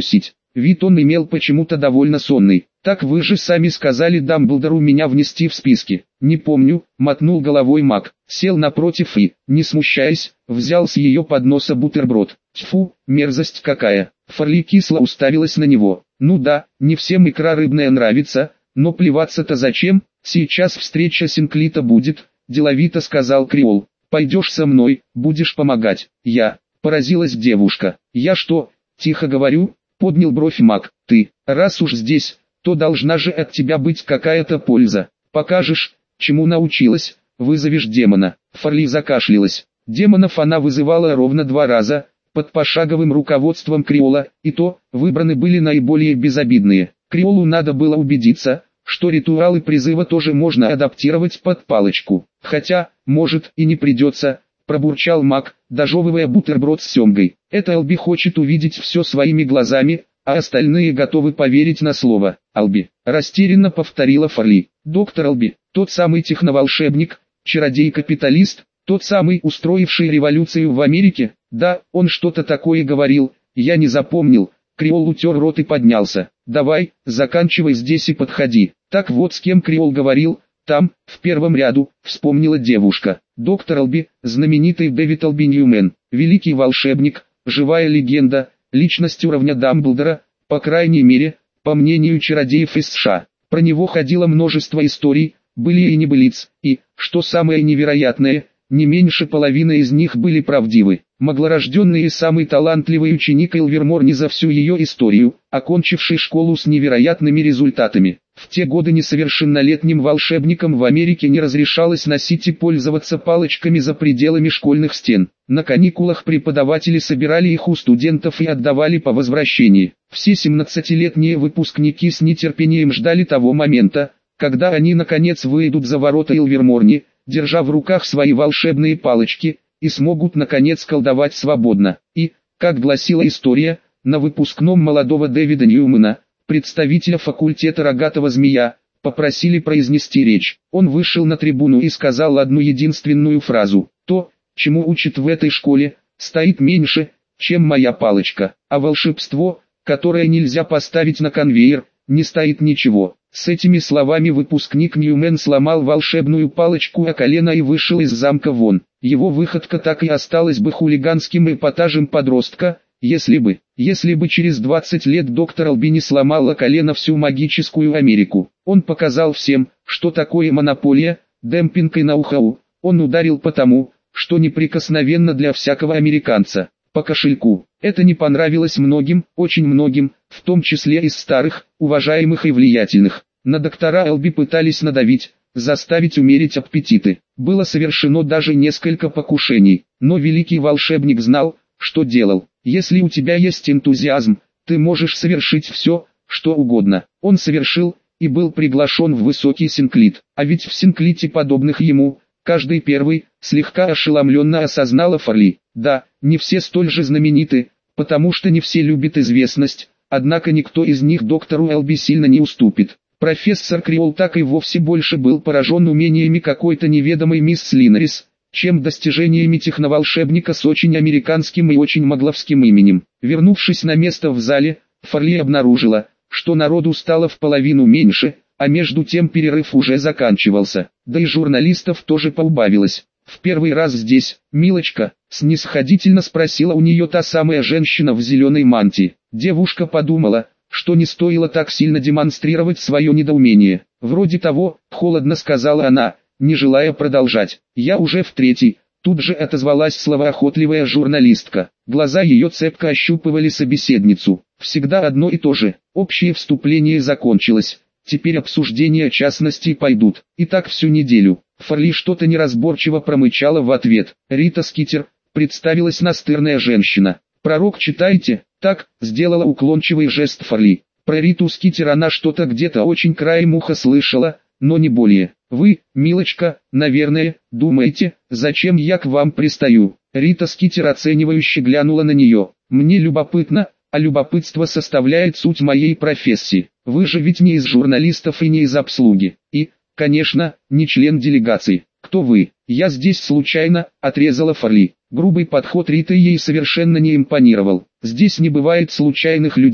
Вид он имел почему-то довольно сонный. «Так вы же сами сказали Дамблдору меня внести в списки». «Не помню», — мотнул головой маг. Сел напротив и, не смущаясь, взял с ее подноса бутерброд. «Тьфу, мерзость какая!» Фарли кисло уставилась на него. «Ну да, не всем икра рыбная нравится, но плеваться-то зачем? Сейчас встреча Синклита будет», — деловито сказал Креол. «Пойдешь со мной, будешь помогать». «Я...» — поразилась девушка. «Я что?» — тихо говорю, — поднял бровь маг. «Ты, раз уж здесь, то должна же от тебя быть какая-то польза. Покажешь, чему научилась, вызовешь демона». Фарли закашлялась. Демонов она вызывала ровно 2 раза, под пошаговым руководством Креола, и то, выбраны были наиболее безобидные. Креолу надо было убедиться, что ритуалы призыва тоже можно адаптировать под палочку. «Хотя, может, и не придется», — пробурчал маг, дожевывая бутерброд с семгой. «Это Алби хочет увидеть все своими глазами, а остальные готовы поверить на слово». «Алби», — растерянно повторила Фарли. «Доктор Алби, тот самый техноволшебник, чародей-капиталист, тот самый, устроивший революцию в Америке?» «Да, он что-то такое говорил, я не запомнил». Креол утер рот и поднялся. «Давай, заканчивай здесь и подходи». «Так вот с кем Креол говорил, там, в первом ряду», — вспомнила девушка. «Доктор Алби, знаменитый Дэвид Алби Ньюмен, великий волшебник, живая легенда, личность уровня Дамблдора, по крайней мере, по мнению чародеев из США. Про него ходило множество историй, были и небылиц, и, что самое невероятное, не меньше половины из них были правдивы. Маглорожденный и самый талантливый ученик Илверморни за всю ее историю, окончивший школу с невероятными результатами. В те годы несовершеннолетним волшебникам в Америке не разрешалось носить и пользоваться палочками за пределами школьных стен. На каникулах преподаватели собирали их у студентов и отдавали по возвращении. Все 17-летние выпускники с нетерпением ждали того момента, когда они наконец выйдут за ворота Илверморни, держа в руках свои волшебные палочки, и смогут наконец колдовать свободно. И, как гласила история, на выпускном молодого Дэвида Ньюмена, представителя факультета рогатого змея, попросили произнести речь. Он вышел на трибуну и сказал одну единственную фразу: «То, чему учат в этой школе, стоит меньше, чем моя палочка, а волшебство, которое нельзя поставить на конвейер, не стоит ничего». С этими словами выпускник Ньюмен сломал волшебную палочку о колено и вышел из замка вон. Его выходка так и осталась бы хулиганским эпатажем подростка, если бы через 20 лет доктор Алби не сломал о колено всю магическую Америку. Он показал всем, что такое монополия, демпинг и ноу-хау. Он ударил по тому, что неприкосновенно для всякого американца. По кошельку. Это не понравилось многим, очень многим, в том числе из старых, уважаемых и влиятельных. На доктора Алби пытались надавить, заставить умерить аппетиты. Было совершено даже несколько покушений, но великий волшебник знал, что делал. Если у тебя есть энтузиазм, ты можешь совершить все, что угодно. Он совершил, и был приглашен в высокий Синклит. А ведь в Синклите подобных ему, каждый первый, слегка ошеломленно осознала Фарли. Да, не все столь же знамениты, потому что не все любят известность, однако никто из них доктору Алби сильно не уступит. Профессор Креол так и вовсе больше был поражен умениями какой-то неведомой мисс Слинарис, чем достижениями техноволшебника с очень американским и очень магловским именем. Вернувшись на место в зале, Фарли обнаружила, что народу стало в половину меньше, а между тем перерыв уже заканчивался, да и журналистов тоже поубавилось. «В первый раз здесь, милочка?» — снисходительно спросила у нее та самая женщина в зеленой мантии. Девушка подумала, что не стоило так сильно демонстрировать свое недоумение. «Вроде того», — холодно сказала она, не желая продолжать. «Я уже в 3-й», — тут же отозвалась словоохотливая журналистка. Глаза ее цепко ощупывали собеседницу. Всегда одно и то же. Общее вступление закончилось. Теперь обсуждения частностей пойдут. И так всю неделю. Фарли что-то неразборчиво промычала в ответ. «Рита Скитер», — представилась настырная женщина. «Пророк читаете?» «Так», — сделала уклончивый жест Фарли. Про Риту Скитер она что-то где-то очень краем уха слышала, но не более. «Вы, милочка, наверное, думаете, зачем я к вам пристаю?» Рита Скитер оценивающе глянула на нее. «Мне любопытно, а любопытство составляет суть моей профессии. Вы же ведь не из журналистов и не из обслуги. И, конечно, не член делегации. Кто вы?» «Я здесь случайно», — отрезала Фарли. Грубый подход Риты ей совершенно не импонировал. «Здесь не бывает случайных людей»,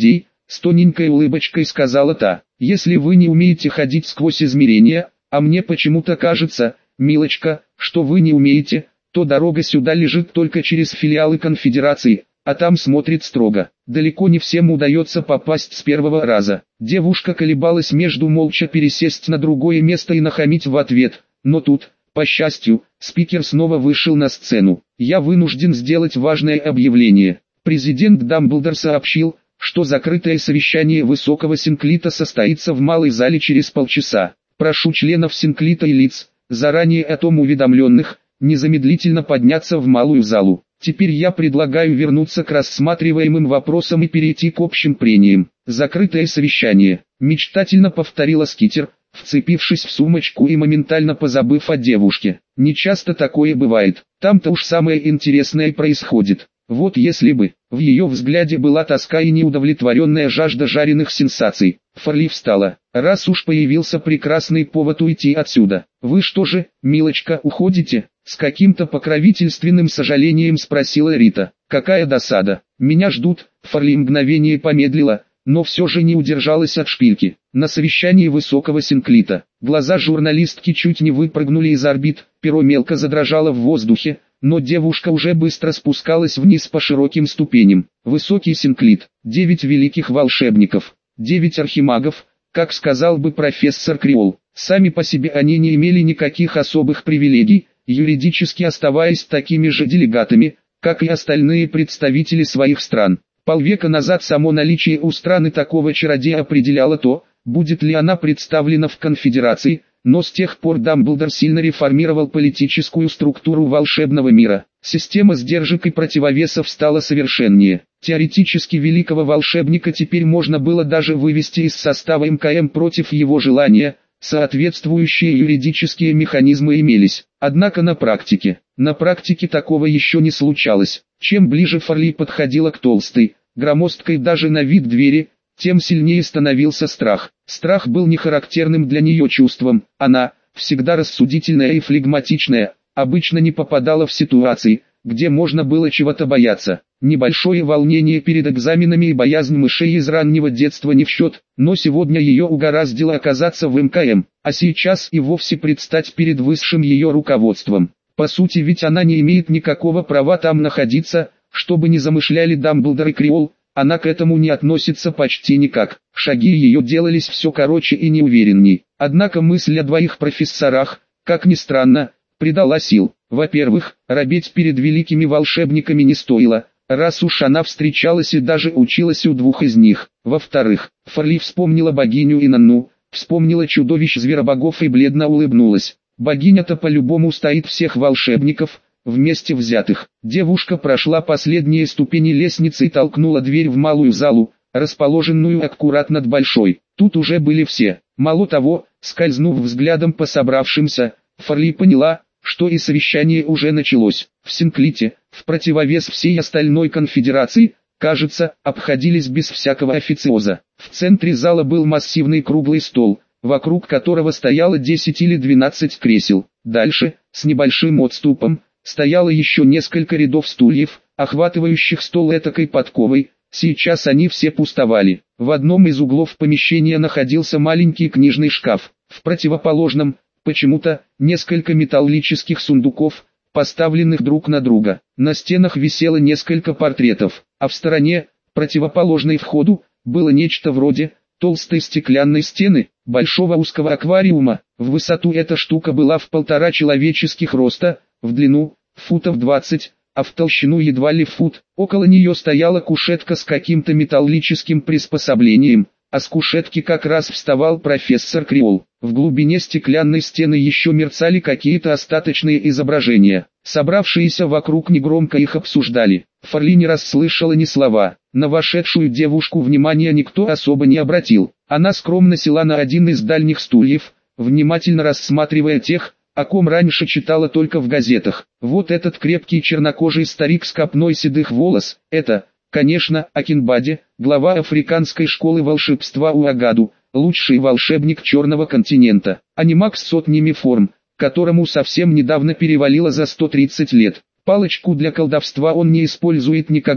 с тоненькой улыбочкой сказала та. Если вы не умеете ходить сквозь измерения, а мне почему-то кажется, милочка, что вы не умеете, то дорога сюда лежит только через филиалы конфедерации, а там смотрит строго. Далеко не всем удается попасть с первого раза. Девушка колебалась между молча пересесть на другое место и нахамить в ответ, но тут, по счастью, спикер снова вышел на сцену. Я вынужден сделать важное объявление. Президент Дамблдор сообщил, что закрытое совещание Высокого Синклита состоится в малой зале через полчаса. Прошу членов Синклита и лиц, заранее о том уведомленных, незамедлительно подняться в малую залу. Теперь я предлагаю вернуться к рассматриваемым вопросам и перейти к общим прениям. Закрытое совещание, мечтательно повторила Скитер, вцепившись в сумочку и моментально позабыв о девушке. Нечасто такое бывает, там-то уж самое интересное происходит. Вот если бы, в ее взгляде была тоска и неудовлетворенная жажда жареных сенсаций. Фарли встала. Раз уж появился прекрасный повод уйти отсюда. Вы что же, милочка, уходите? С каким-то покровительственным сожалением спросила Рита. Какая досада. Меня ждут. Фарли мгновение помедлила, но все же не удержалась от шпильки. На совещании Высокого Синклита. Глаза журналистки чуть не выпрыгнули из орбит, перо мелко задрожало в воздухе, но девушка уже быстро спускалась вниз по широким ступеням. Высокий Синклит, 9 великих волшебников, 9 архимагов, как сказал бы профессор Криол. Сами по себе они не имели никаких особых привилегий, юридически оставаясь такими же делегатами, как и остальные представители своих стран. Полвека назад само наличие у страны такого чародея определяло то, будет ли она представлена в конфедерации, но с тех пор Дамблдор сильно реформировал политическую структуру волшебного мира. Система сдержек и противовесов стала совершеннее. Теоретически великого волшебника теперь можно было даже вывести из состава МКМ против его желания, соответствующие юридические механизмы имелись. Однако на практике такого еще не случалось. Чем ближе Фарли подходила к толстой, громоздкой даже на вид двери, тем сильнее становился страх. Страх был не характерным для нее чувством. Она, всегда рассудительная и флегматичная, обычно не попадала в ситуации, где можно было чего-то бояться. Небольшое волнение перед экзаменами и боязнь мышей из раннего детства не в счет, но сегодня ее угораздило оказаться в МКМ, а сейчас и вовсе предстать перед высшим ее руководством. По сути ведь она не имеет никакого права там находиться, что бы ни замышляли Дамблдор и Криол. Она к этому не относится почти никак. Шаги ее делались все короче и неуверенней. Однако мысль о двоих профессорах, как ни странно, придала сил. Во-первых, робеть перед великими волшебниками не стоило, раз уж она встречалась и даже училась у двух из них. Во-вторых, Фарли вспомнила богиню Инанну, вспомнила чудовищ зверобогов и бледно улыбнулась. Богиня-то по-любому стоит всех волшебников, вместе взятых. Девушка прошла последние ступени лестницы и толкнула дверь в малую залу, расположенную аккурат над большой. Тут уже были все. Мало того, скользнув взглядом по собравшимся, Фарли поняла, что и совещание уже началось. В Синклите, в противовес всей остальной конфедерации, кажется, обходились без всякого официоза. В центре зала был массивный круглый стол, вокруг которого стояло 10 или 12 кресел. Дальше, с небольшим отступом, стояло еще несколько рядов стульев, охватывающих стол этакой подковой. Сейчас они все пустовали. В одном из углов помещения находился маленький книжный шкаф. В противоположном, почему-то, несколько металлических сундуков, поставленных друг на друга. На стенах висело несколько портретов, а в стороне, противоположной входу, было нечто вроде толстой стеклянной стены, большого узкого аквариума. В высоту эта штука была в 1,5 человеческих роста, в длину футов 20, а в толщину едва ли фут. Около нее стояла кушетка с каким-то металлическим приспособлением, а с кушетки как раз вставал профессор Криол. В глубине стеклянной стены еще мерцали какие-то остаточные изображения. Собравшиеся вокруг негромко их обсуждали. Фарли не расслышала ни слова. На вошедшую девушку внимания никто особо не обратил. Она скромно села на один из дальних стульев, внимательно рассматривая тех, о ком раньше читала только в газетах. Вот этот крепкий чернокожий старик с копной седых волос, это, конечно, Акинбади, глава африканской школы волшебства Уагаду, лучший волшебник Черного континента, анимак с сотнями форм, которому совсем недавно перевалило за 130 лет. Палочку для колдовства он не использует никогда,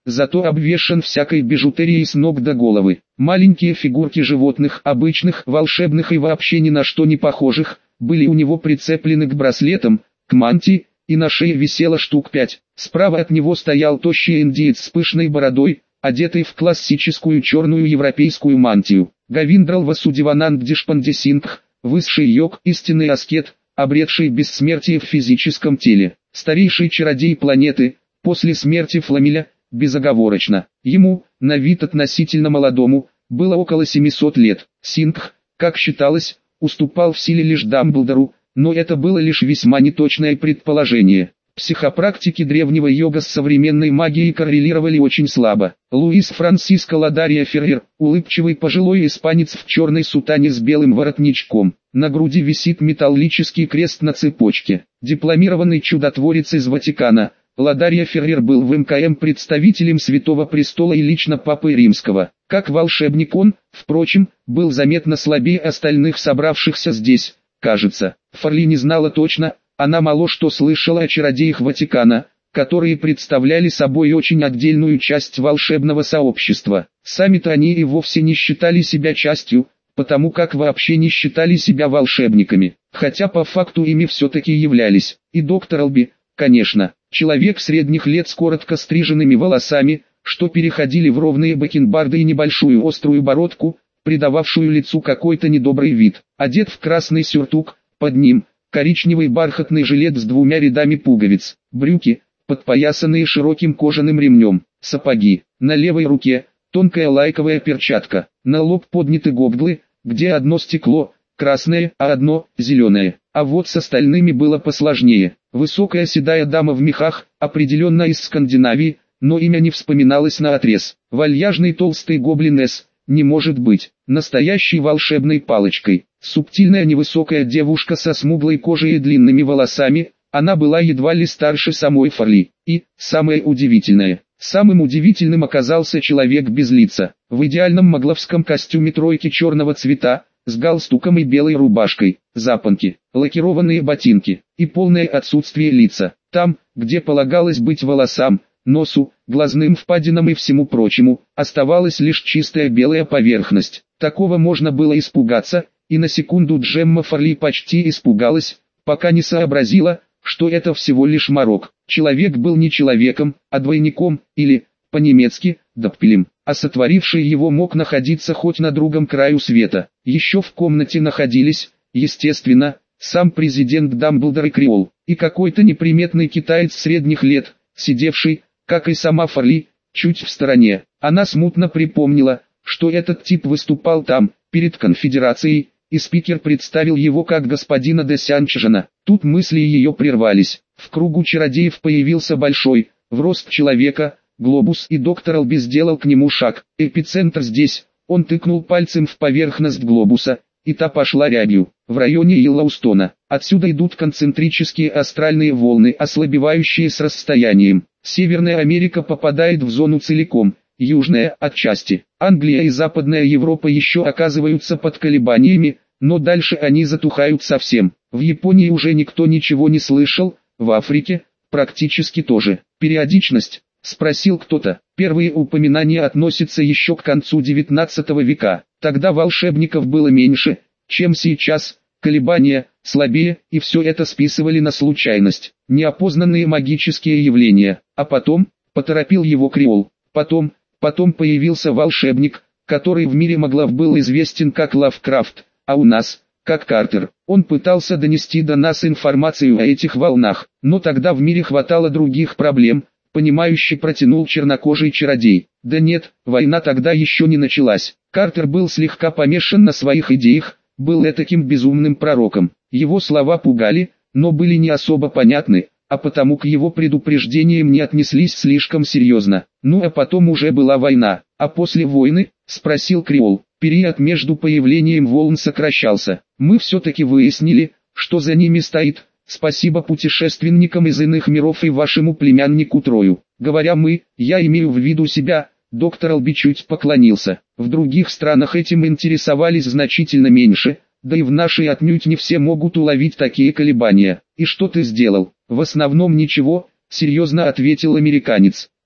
зато обвешан всякой бижутерией с ног до головы. Маленькие фигурки животных, обычных, волшебных и вообще ни на что не похожих, были у него прицеплены к браслетам, к мантии, и на шее висело штук 5. Справа от него стоял тощий индиец с пышной бородой, одетый в классическую черную европейскую мантию. Говиндрал Васудевананд Дешпанде Сингх, высший йог, истинный аскет, обретший бессмертие в физическом теле, старейший чародей планеты, после смерти Фламеля, безоговорочно. Ему, на вид относительно молодому, было около 700 лет. Сингх, как считалось, уступал в силе лишь Дамблдору, но это было лишь весьма неточное предположение. Психопрактики древнего йога с современной магией коррелировали очень слабо. Луис Франсиско Ладария Феррер, улыбчивый пожилой испанец в черной сутане с белым воротничком. На груди висит металлический крест на цепочке. Дипломированный чудотворец из Ватикана, Ладария Феррер был в МКМ представителем Святого Престола и лично Папы Римского. Как волшебник он, впрочем, был заметно слабее остальных собравшихся здесь, кажется. Фарли не знала точно. Она мало что слышала о чародеях Ватикана, которые представляли собой очень отдельную часть волшебного сообщества. Сами-то они и вовсе не считали себя частью, потому как вообще не считали себя волшебниками, хотя по факту ими все-таки являлись. И доктор Алби, конечно, человек средних лет с коротко стриженными волосами, что переходили в ровные бакенбарды и небольшую острую бородку, придававшую лицу какой-то недобрый вид, одет в красный сюртук, под ним – коричневый бархатный жилет с 2 рядами пуговиц, брюки, подпоясанные широким кожаным ремнем, сапоги, на левой руке, тонкая лайковая перчатка, на лоб подняты гоглы, где одно стекло, красное, а одно, зеленое, а вот с остальными было посложнее. Высокая седая дама в мехах, определенно из Скандинавии, но имя не вспоминалось наотрез. Вальяжный толстый гоблин С, не может быть, настоящей волшебной палочкой. Субтильная невысокая девушка со смуглой кожей и длинными волосами, она была едва ли старше самой Фарли. И, самое удивительное, самым удивительным оказался человек без лица, в идеальном могловском костюме тройки черного цвета, с галстуком и белой рубашкой, запонки, лакированные ботинки, и полное отсутствие лица. Там, где полагалось быть волосам, носу, глазным впадинам и всему прочему, оставалась лишь чистая белая поверхность. Такого можно было испугаться, и на секунду Джемма Фарли почти испугалась, пока не сообразила, что это всего лишь морок. Человек был не человеком, а двойником, или, по-немецки, доппелем, а сотворивший его мог находиться хоть на другом краю света. Еще в комнате находились, естественно, сам президент Дамблдор и Криол, и какой-то неприметный китаец средних лет, сидевший, как и сама Фарли, чуть в стороне. Она смутно припомнила, что этот тип выступал там, перед конфедерацией, и спикер представил его как господина де Сянчжана. Тут мысли ее прервались. В кругу чародеев появился большой, в рост человека, глобус, и доктор Алби сделал к нему шаг. Эпицентр здесь. Он тыкнул пальцем в поверхность глобуса, и та пошла рябью. В районе Йеллоустона. Отсюда идут концентрические астральные волны, ослабевающие с расстоянием. Северная Америка попадает в зону целиком, южная – отчасти. Англия и Западная Европа еще оказываются под колебаниями, но дальше они затухают совсем. В Японии уже никто ничего не слышал, в Африке – практически тоже. Периодичность? Спросил кто-то. Первые упоминания относятся еще к концу XIX века. Тогда волшебников было меньше, чем сейчас, колебания, слабее, и все это списывали на случайность, неопознанные магические явления. А потом, поторопил его Криол, потом появился волшебник, который в мире Моглов был известен как Лавкрафт, а у нас, как Картер. Он пытался донести до нас информацию о этих волнах, но тогда в мире хватало других проблем, понимающе протянул чернокожий чародей. Да нет, война тогда еще не началась. Картер был слегка помешан на своих идеях, был этаким безумным пророком. Его слова пугали, но были не особо понятны, а потому к его предупреждениям не отнеслись слишком серьезно. Ну а потом уже была война. А после войны, спросил Криол, период между появлением волн сокращался. Мы все-таки выяснили, что за ними стоит. Спасибо путешественникам из иных миров и вашему племяннику Трою. Говоря мы, я имею в виду себя. Доктор Алби чуть поклонился. В других странах этим интересовались значительно меньше, да и в нашей отнюдь не все могут уловить такие колебания. И что ты сделал? В основном ничего, серьезно ответил американец.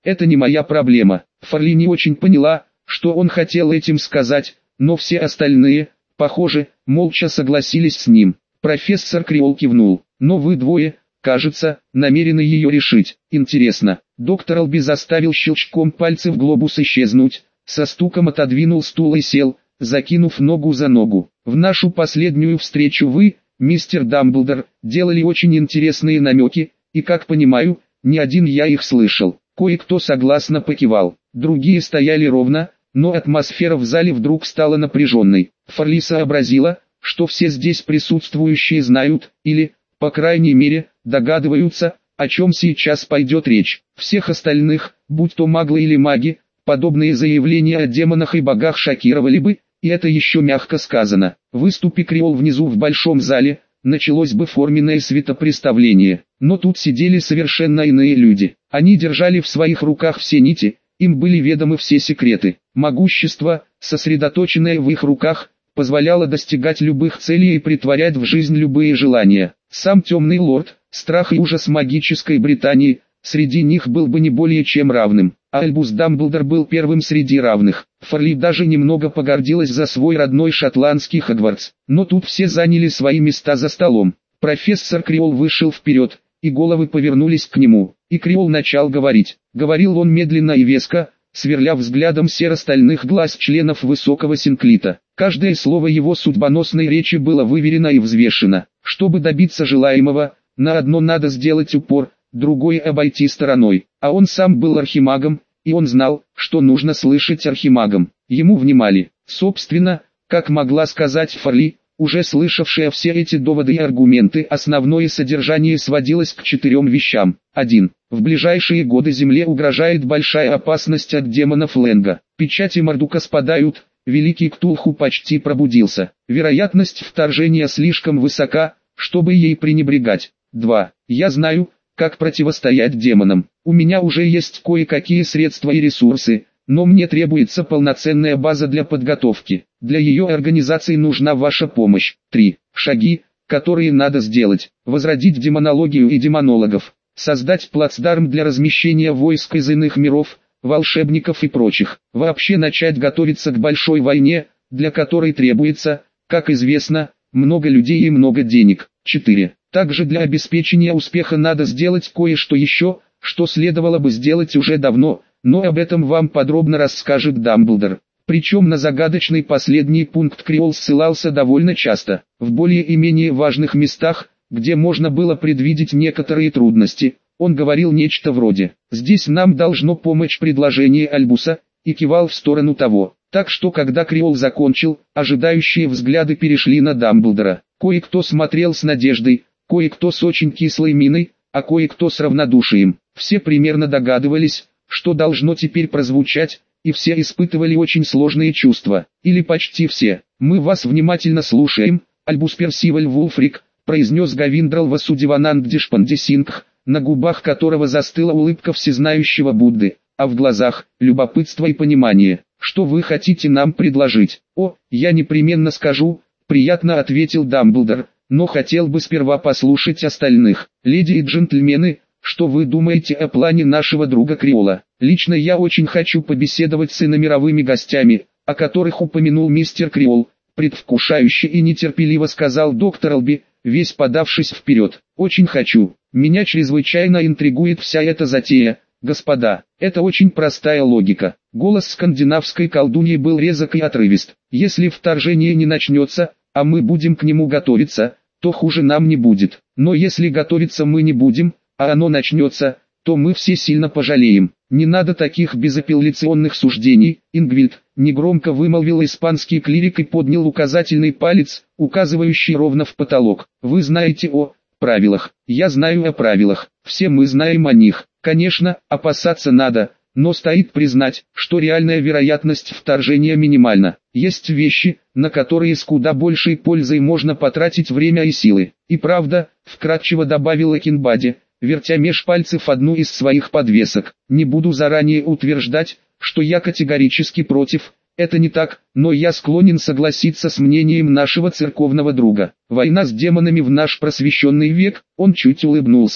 это не моя проблема. Фарли не очень поняла, что он хотел этим сказать, но все остальные, похоже, молча согласились с ним. Профессор Криол кивнул. Но вы двое, кажется, намерены ее решить. Интересно. Доктор Алби заставил щелчком пальцев глобус исчезнуть, со стуком отодвинул стул и сел, закинув ногу за ногу. В нашу последнюю встречу вы, мистер Дамблдор, делали очень интересные намеки, и, как понимаю, не один я их слышал. Кое-кто согласно покивал, другие стояли ровно, но атмосфера в зале вдруг стала напряженной. Фарли сообразила, что все здесь присутствующие знают, или, по крайней мере, догадываются, о чем сейчас пойдет речь. Всех остальных, будь то маглы или маги, подобные заявления о демонах и богах шокировали бы, и это еще мягко сказано. Выступи Криол внизу в большом зале, началось бы форменное светопреставление. Но тут сидели совершенно иные люди. Они держали в своих руках все нити, им были ведомы все секреты. Могущество, сосредоточенное в их руках, позволяло достигать любых целей и притворять в жизнь любые желания. Сам Темный Лорд, страх и ужас магической Британии, среди них был бы не более чем равным. А Альбус Дамблдор был первым среди равных. Фарли даже немного погордилась за свой родной шотландский Хогвартс. Но тут все заняли свои места за столом. Профессор Криол вышел вперед, и головы повернулись к нему. И Криол начал говорить. Говорил он медленно и веско, сверля взглядом серо-стальных глаз членов высокого синклита. Каждое слово его судьбоносной речи было выверено и взвешено. Чтобы добиться желаемого, на одно надо сделать упор, другое обойти стороной. А он сам был архимагом, и он знал, что нужно слышать архимагам. Ему внимали. Собственно, как могла сказать Фарли, уже слышавшая все эти доводы и аргументы, основное содержание сводилось к 4 вещам. 1. В ближайшие годы Земле угрожает большая опасность от демонов Ленга. Печати Мардука спадают, Великий Ктулху почти пробудился. Вероятность вторжения слишком высока, чтобы ей пренебрегать. 2. Я знаю, как противостоять демонам. У меня уже есть кое-какие средства и ресурсы, но мне требуется полноценная база для подготовки. Для ее организации нужна ваша помощь. 3. Шаги, которые надо сделать. Возродить демонологию и демонологов. Создать плацдарм для размещения войск из иных миров, волшебников и прочих. Вообще начать готовиться к большой войне, для которой требуется, как известно, много людей и много денег. 4. Также для обеспечения успеха надо сделать кое-что еще, что следовало бы сделать уже давно, но об этом вам подробно расскажет Дамблдор. Причем на загадочный последний пункт Криол ссылался довольно часто. В более и менее важных местах, где можно было предвидеть некоторые трудности, он говорил нечто вроде «Здесь нам должно помочь предложение Альбуса», и кивал в сторону того. Так что когда Криол закончил, ожидающие взгляды перешли на Дамблдора. Кое-кто смотрел с надеждой, кое-кто с очень кислой миной, а кое-кто с равнодушием. Все примерно догадывались, что должно теперь прозвучать, и все испытывали очень сложные чувства. Или почти все. «Мы вас внимательно слушаем, Альбус Персиваль Вулфрик», произнес Гавиндрал Васудивананд Дишпандисингх, на губах которого застыла улыбка всезнающего Будды, а в глазах – любопытство и понимание. «Что вы хотите нам предложить?» «О, я непременно скажу», – приятно ответил Дамблдор, «но хотел бы сперва послушать остальных. Леди и джентльмены, что вы думаете о плане нашего друга Криола? Лично я очень хочу побеседовать с иномировыми гостями, о которых упомянул мистер Криол», предвкушающе и нетерпеливо сказал доктор Алби, весь подавшись вперед. «Очень хочу. Меня чрезвычайно интригует вся эта затея, господа. Это очень простая логика». Голос скандинавской колдуньи был резок и отрывист. «Если вторжение не начнется, а мы будем к нему готовиться, то хуже нам не будет. Но если готовиться мы не будем, а оно начнется, то мы все сильно пожалеем. Не надо таких безапелляционных суждений, Ингвильд», негромко вымолвил испанский клирик и поднял указательный палец, указывающий ровно в потолок. «Вы знаете о правилах. Я знаю о правилах. Все мы знаем о них. Конечно, опасаться надо, но стоит признать, что реальная вероятность вторжения минимальна. Есть вещи, на которые с куда большей пользой можно потратить время и силы. И правда», вкратчиво добавил Экинбади, вертя меж пальцев одну из своих подвесок. «Не буду заранее утверждать, что я категорически против, это не так, но я склонен согласиться с мнением нашего церковного друга. Война с демонами в наш просвещенный век», он чуть улыбнулся,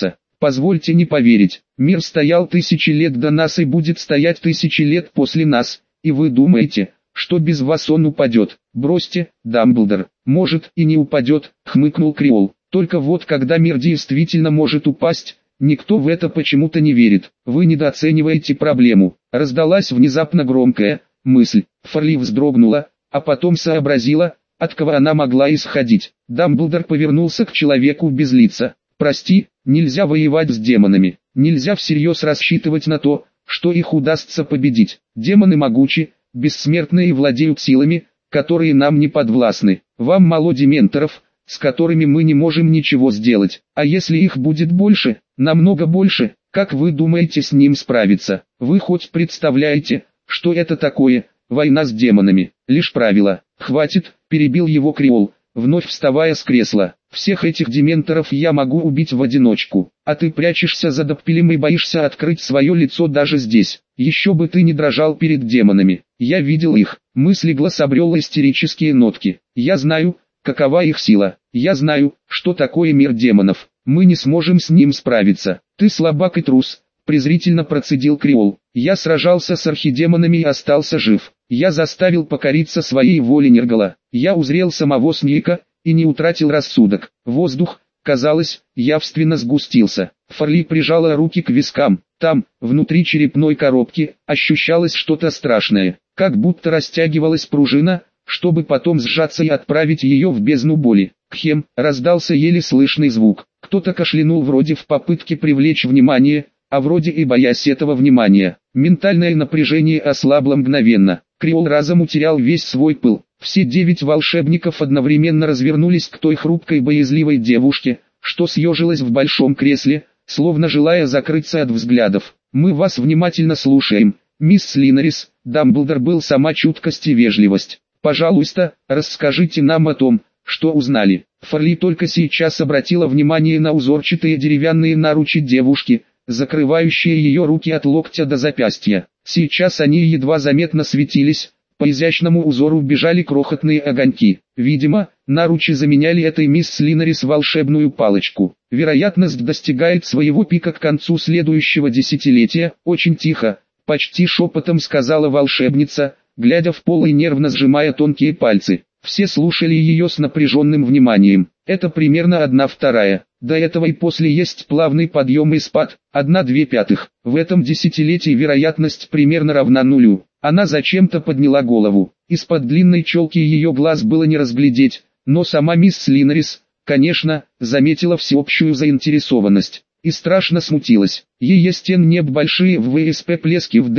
Позвольте не поверить, мир стоял тысячи лет до нас и будет стоять тысячи лет после нас, и вы думаете, что без вас он упадет? Бросьте, Дамблдор, может и не упадет, хмыкнул Криол. Только вот когда мир действительно может упасть, никто в это почему-то не верит. Вы недооцениваете проблему. Раздалась внезапно громкая мысль. Фарли вздрогнула, а потом сообразила, от кого она могла исходить. Дамблдор повернулся к человеку без лица. «Прости, нельзя воевать с демонами. Нельзя всерьез рассчитывать на то, что их удастся победить. Демоны могучи, бессмертны и владеют силами, которые нам не подвластны. Вам мало дементоров, с которыми мы не можем ничего сделать. А если их будет больше, намного больше, как вы думаете с ним справиться? Вы хоть представляете, что это такое, война с демонами? Лишь правило. Хватит, перебил его Криол, вновь вставая с кресла. Всех этих дементоров я могу убить в одиночку, а ты прячешься за Доппелем и боишься открыть свое лицо даже здесь. Еще бы ты не дрожал перед демонами. Я видел их. Мысли глаз обрел истерические нотки. Я знаю, какова их сила. Я знаю, что такое мир демонов. Мы не сможем с ним справиться. Ты слабак и трус, презрительно процедил Криол. Я сражался с архидемонами и остался жив. Я заставил покориться своей воле Нергала. Я узрел самого Снейка и не утратил рассудок. Воздух, казалось, явственно сгустился. Фарли прижала руки к вискам. Там, внутри черепной коробки, ощущалось что-то страшное, как будто растягивалась пружина, чтобы потом сжаться и отправить ее в бездну боли. Кхем, раздался еле слышный звук. Кто-то кашлянул вроде в попытке привлечь внимание, а вроде и боясь этого внимания. Ментальное напряжение ослабло мгновенно. Криол разом утерял весь свой пыл. Все 9 волшебников одновременно развернулись к той хрупкой боязливой девушке, что съежилась в большом кресле, словно желая закрыться от взглядов. «Мы вас внимательно слушаем, мисс Слинарис». Дамблдор был сама чуткость и вежливость. «Пожалуйста, расскажите нам о том, что узнали». Фарли только сейчас обратила внимание на узорчатые деревянные наручи девушки, закрывающие ее руки от локтя до запястья. Сейчас они едва заметно светились, по изящному узору бежали крохотные огоньки. Видимо, наручи заменяли этой мисс Слинарис волшебную палочку. Вероятность достигает своего пика к концу следующего десятилетия. Очень тихо, почти шепотом сказала волшебница, глядя в пол и нервно сжимая тонкие пальцы. Все слушали ее с напряженным вниманием. Это примерно 1/2. До этого и после есть плавный подъем и спад, 1/2. В этом десятилетии вероятность примерно равна нулю. Она зачем-то подняла голову. Из-под длинной челки ее глаз было не разглядеть, но сама мисс Слинарис, конечно, заметила всеобщую заинтересованность. И страшно смутилась. Ее стен неб большие в ВСП Плески в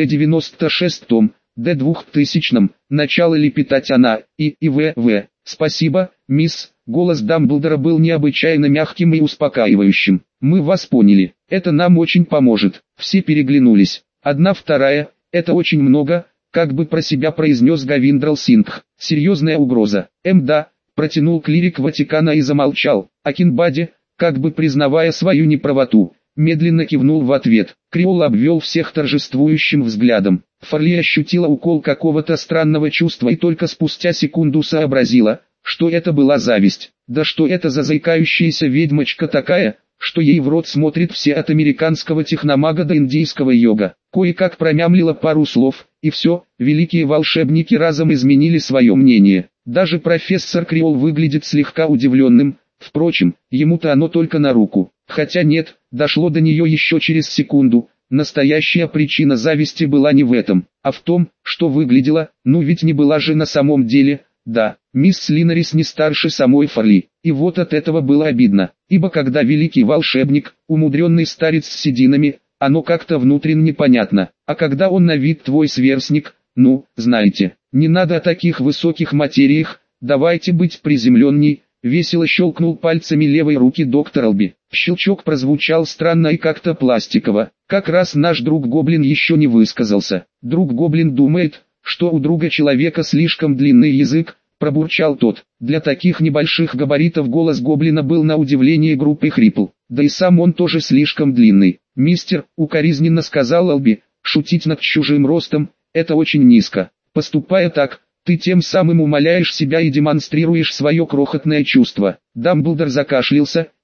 Д-96, Д-2000, начала лепетать она, и В. «Спасибо, мисс». Голос Дамблдора был необычайно мягким и успокаивающим. «Мы вас поняли. Это нам очень поможет». Все переглянулись. 1/2, это очень много, как бы про себя произнес Гавиндрал Сингх. Серьезная угроза. Да, протянул клирик Ватикана и замолчал. А Кинбади, как бы признавая свою неправоту, медленно кивнул в ответ. Криол обвел всех торжествующим взглядом. Фарли ощутила укол какого-то странного чувства и только спустя секунду сообразила, что это была зависть. Да что это за заикающаяся ведьмочка такая, что ей в рот смотрит все от американского техномага до индийского йога. Кое-как промямлила пару слов, и все, великие волшебники разом изменили свое мнение. Даже профессор Криол выглядит слегка удивленным, впрочем, ему-то оно только на руку. Хотя нет, дошло до нее еще через секунду. Настоящая причина зависти была не в этом, а в том, что выглядела, ну ведь не была же на самом деле. Да, мисс Слинарис не старше самой Фарли, и вот от этого было обидно, ибо когда великий волшебник, умудренный старец с сединами, оно как-то внутренне понятно, а когда он на вид твой сверстник, ну, знаете, не надо о таких высоких материях, давайте быть приземленней. Весело щелкнул пальцами левой руки доктор Алби. Щелчок прозвучал странно и как-то пластиково. Как раз наш друг-гоблин еще не высказался. Друг-гоблин думает, что у друга-человека слишком длинный язык, пробурчал тот. Для таких небольших габаритов голос гоблина был на удивление груб и хрипл. Да и сам он тоже слишком длинный. «Мистер», — укоризненно сказал Алби, — «шутить над чужим ростом — это очень низко. Поступая так, ты тем самым умаляешь себя и демонстрируешь свое крохотное чувство». Дамблдор закашлялся,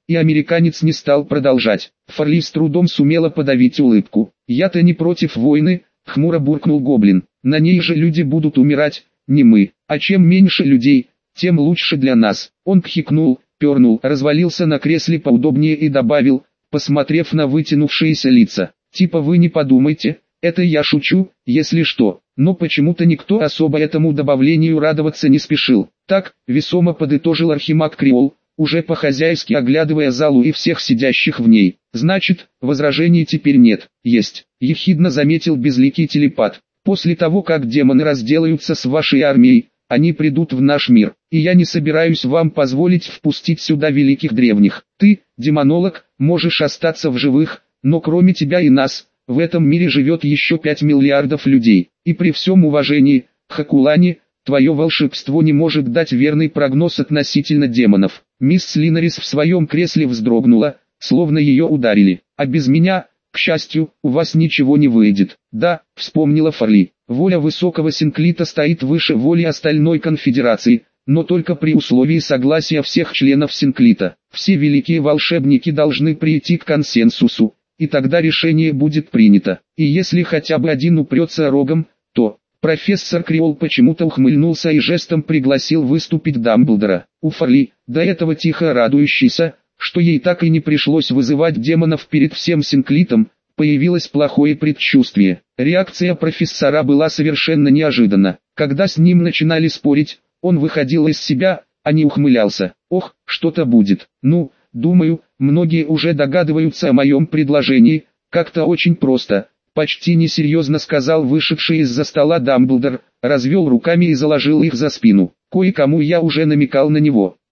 и американец не стал продолжать. Фарли с трудом сумела подавить улыбку. «Я-то не против войны», — хмуро буркнул гоблин. «На ней же люди будут умирать, не мы. А чем меньше людей, тем лучше для нас». Он кхикнул, пернул, развалился на кресле поудобнее и добавил, посмотрев на вытянувшиеся лица. «Типа вы не подумайте, это я шучу, если что». Но почему-то никто особо этому добавлению радоваться не спешил. «Так», — весомо подытожил Архимаг Криол, уже по-хозяйски оглядывая залу и всех сидящих в ней. «Значит, возражений теперь нет». «Есть», — ехидно заметил безликий телепат. «После того, как демоны разделаются с вашей армией, они придут в наш мир, и я не собираюсь вам позволить впустить сюда великих древних. Ты, демонолог, можешь остаться в живых, но кроме тебя и нас, в этом мире живет еще 5 миллиардов людей, и при всем уважении, Хакулани, твое волшебство не может дать верный прогноз относительно демонов». Мисс Линарис в своем кресле вздрогнула, словно ее ударили. «А без меня, к счастью, у вас ничего не выйдет». «Да», — вспомнила Фарли, — «воля высокого Синклита стоит выше воли остальной конфедерации, но только при условии согласия всех членов Синклита. Все великие волшебники должны прийти к консенсусу, и тогда решение будет принято. И если хотя бы один упрется рогом, то...» Профессор Криол почему-то ухмыльнулся и жестом пригласил выступить Дамблдора. У Фарли, до этого тихо радующейся, что ей так и не пришлось вызывать демонов перед всем Синклитом, появилось плохое предчувствие. Реакция профессора была совершенно неожиданна. Когда с ним начинали спорить, он выходил из себя, а не ухмылялся. «Ох, что-то будет. Ну, думаю, многие уже догадываются о моем предложении, как-то очень просто». Почти несерьезно сказал вышедший из-за стола Дамблдор, развел руками и заложил их за спину. «Кое-кому я уже намекал на него.